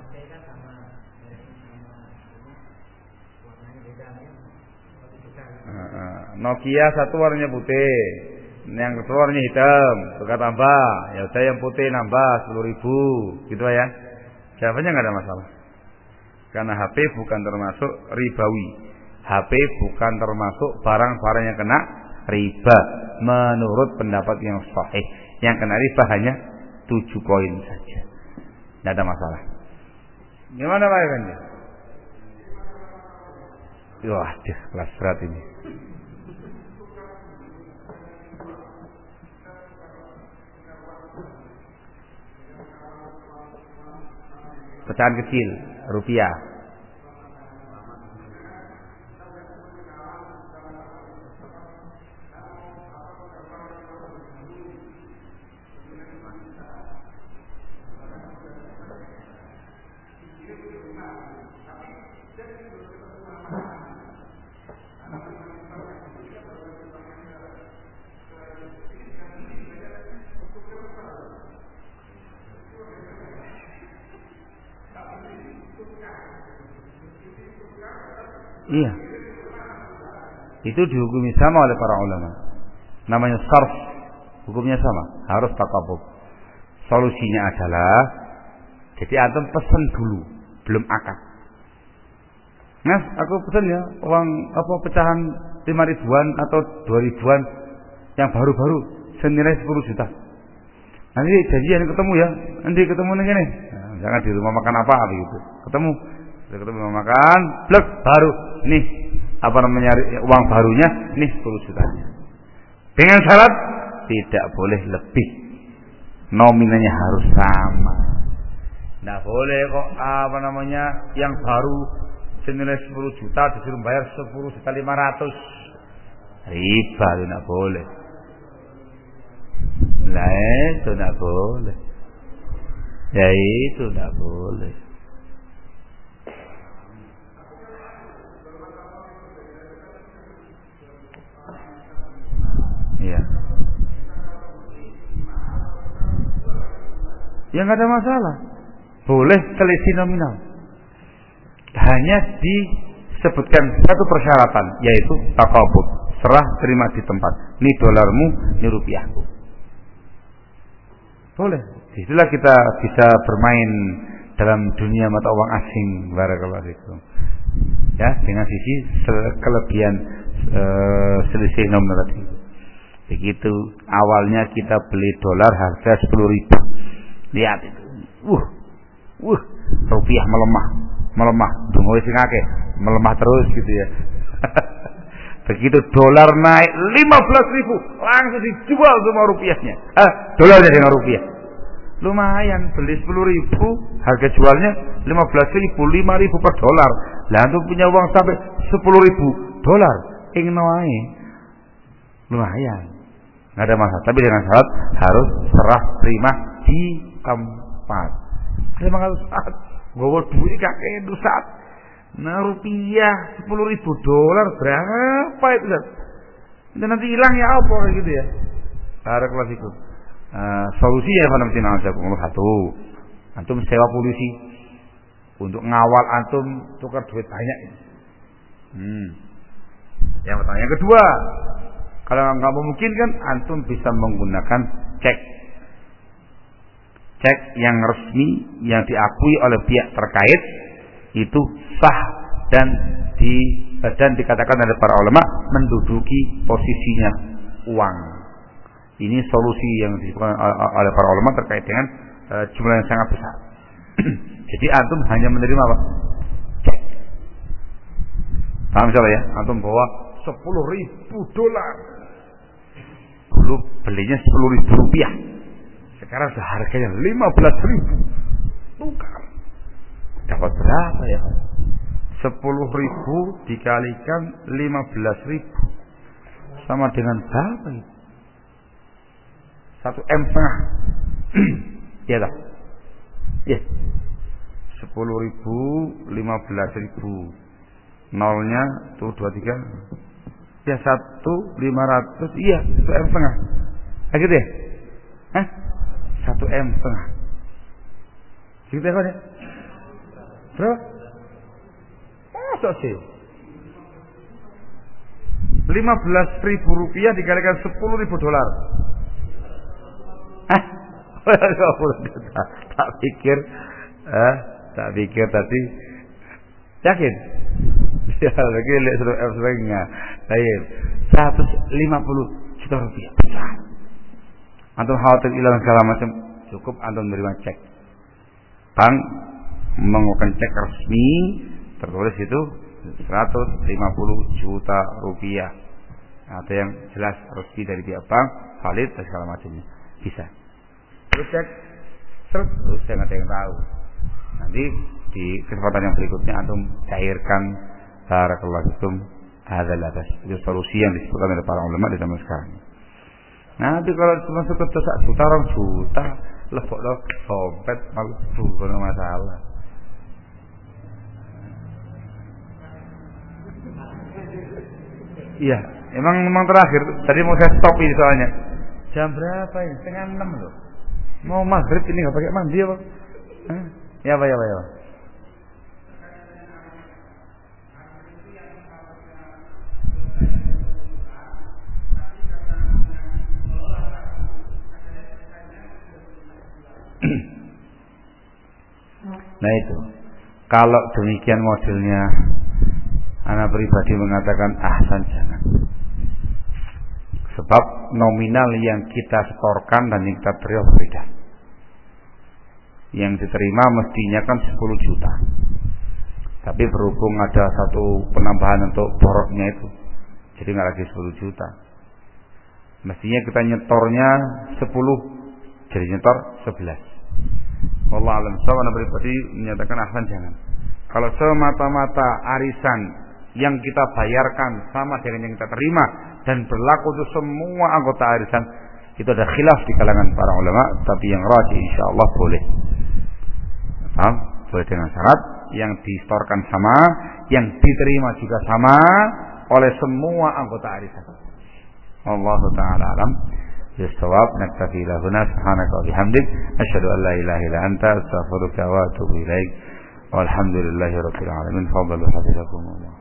Nokia satu warnanya putih, yang kedua warnanya hitam, tukar tambah, ya udah yang putih nambah 10.000, gitu ya. Jawabannya nggak ada masalah, karena HP bukan termasuk ribawi, HP bukan termasuk barang-barang yang kena riba, menurut pendapat yang sahih. Yang kena riba hanya 7 koin saja, nggak ada masalah. Gimana Pak Iwan? Wah, kelas berat ini. Pecahan kecil, rupiah. Iya. Itu dihukumi sama oleh para ulama. Namanya sarf. Hukumnya sama, harus takabub. Solusinya adalah jadi antum pesen dulu, belum akad. Mas, aku pesen ya uang pecahan 5 ribuan atau 2 ribuan yang baru-baru senilai 10 juta. Nanti janjian ketemu ya. Nanti ketemu nih gini. Nah, jangan di rumah makan apa begitu. Ketemu rumah makan, blek baru. Nih, uang barunya, nih 10 jutanya. Dengan syarat tidak boleh lebih. Nominalnya harus sama. Nggak boleh kok yang baru senilai 10 juta disuruh bayar 10.500.000. Riba itu nggak boleh. Lah itu nggak boleh. Ya itu nggak boleh. Ya. Ya nggak ada masalah. Boleh selisih nominal. Hanya disebutkan satu persyaratan, yaitu taqabud, serah terima di tempat. Ini dolarmu, ini rupiahku. Boleh. Itulah kita bisa bermain dalam dunia mata uang asing. Barakallahu fikum. Ya, dengan sisi kelebihan selisih nominal tadi. Begitu awalnya kita beli dolar harga 10.000. Lihat itu. Rupiah melemah. Dungo sing akeh, melemah terus gitu ya. Begitu dolar naik 15.000, langsung dijual semua rupiahnya. Dolarnya dengan rupiah. Lumayan, beli 10.000, harga jualnya 15.000, 5.000 per dolar. Lah antum punya uang sampai 10.000 dolar, ingin wae. Lumayan. Enggak ada masalah, tapi dengan syarat harus serah terima di tempat. Memang harus gowo duit kakek dusat. Nah rupiah 10.000 dolar berapa itu kan? Dan nanti hilang ya apa gitu ya. Barakallahu fikum. Solusinya satu, antum sewa polisi untuk ngawal antum tukar duit banyak. Yang pertama, yang kedua, kalau nggak memungkinkan, antum bisa menggunakan cek yang resmi yang diakui oleh pihak terkait, itu sah dan dikatakan oleh para ulama menduduki posisinya uang. Ini solusi yang disebutkan oleh para ulama terkait dengan jumlah yang sangat besar. Jadi antum hanya menerima apa? Cek. Paham misalnya ya? Antum bawa 10.000 dolar. Dulu belinya 10.000 rupiah. Sekarang sudah harganya 15.000. Tukar. Dapat berapa ya? 10.000 dikalikan 15.000 sama dengan berapa itu? 1,5 M. Ya tak? Ya. 10.000, 15.000. Nolnya tuh 23. Ya 1.500. Iya, 1,5 M. Gitu ya? 1,5 M. Gitu ya kan ya? Bro? Masa sih? 15.000 rupiah dikalikan 10.000 dolar. Tak pikir tadi yakin. Ya lagi lihat sudah setengah. Baik. 150 juta rupiah. Antum khawatir hilang segala macam, cukup antum menerima cek. Bank mengeluarkan cek resmi tertulis itu 150 juta rupiah. Atau yang jelas resmi dari pihak bank, valid dan segala macamnya. Bisa. Terus cek, terus jangan ada yang tahu. Nanti di kesempatan yang berikutnya antum cairkan barakallahu fikum hadzal atas. Itu solusi yang disebutkan oleh para ulama di zaman sekarang. Nanti kalau cuma cukup 1 juta, 2 juta, lebok lo sompet malu bukan masalah. Iya, memang terakhir. Tadi mau saya stop ini soalnya. Jam berapa ini? 5:30 loh. Mau maghrib ini nggak pakai mandi apa? Ya pak. Nah itu, kalau demikian modelnya, ana pribadi mengatakan ahsan jangan. Sebab nominal yang kita setorkan dan yang kita terima berbeda. Yang diterima mestinya kan 10 juta. Tapi berhubung ada satu penambahan untuk boroknya itu, jadi nggak lagi 10 juta. Mestinya kita nyetornya 10, jadi nyetor 11. Wallahu a'lam bishawab. Ana pribadi menyatakan ahsan jangan. Kalau semata-mata arisan yang kita bayarkan sama dengan yang kita terima dan berlaku untuk semua anggota arisan, itu ada khilaf di kalangan para ulama, tapi yang rajih insyaallah boleh. Paham? Boleh dengan syarat yang distorkan sama, yang diterima juga sama oleh semua anggota arisan. Wallahu ta'ala alam bisawab. Naktafi lahuna subhanaka wa bihamdik asyhadu an la ilaha illa anta astaghfiruka wa atubu ilaik. Walhamdulillahirabbil alamin. Fadhalu hafizakumullah.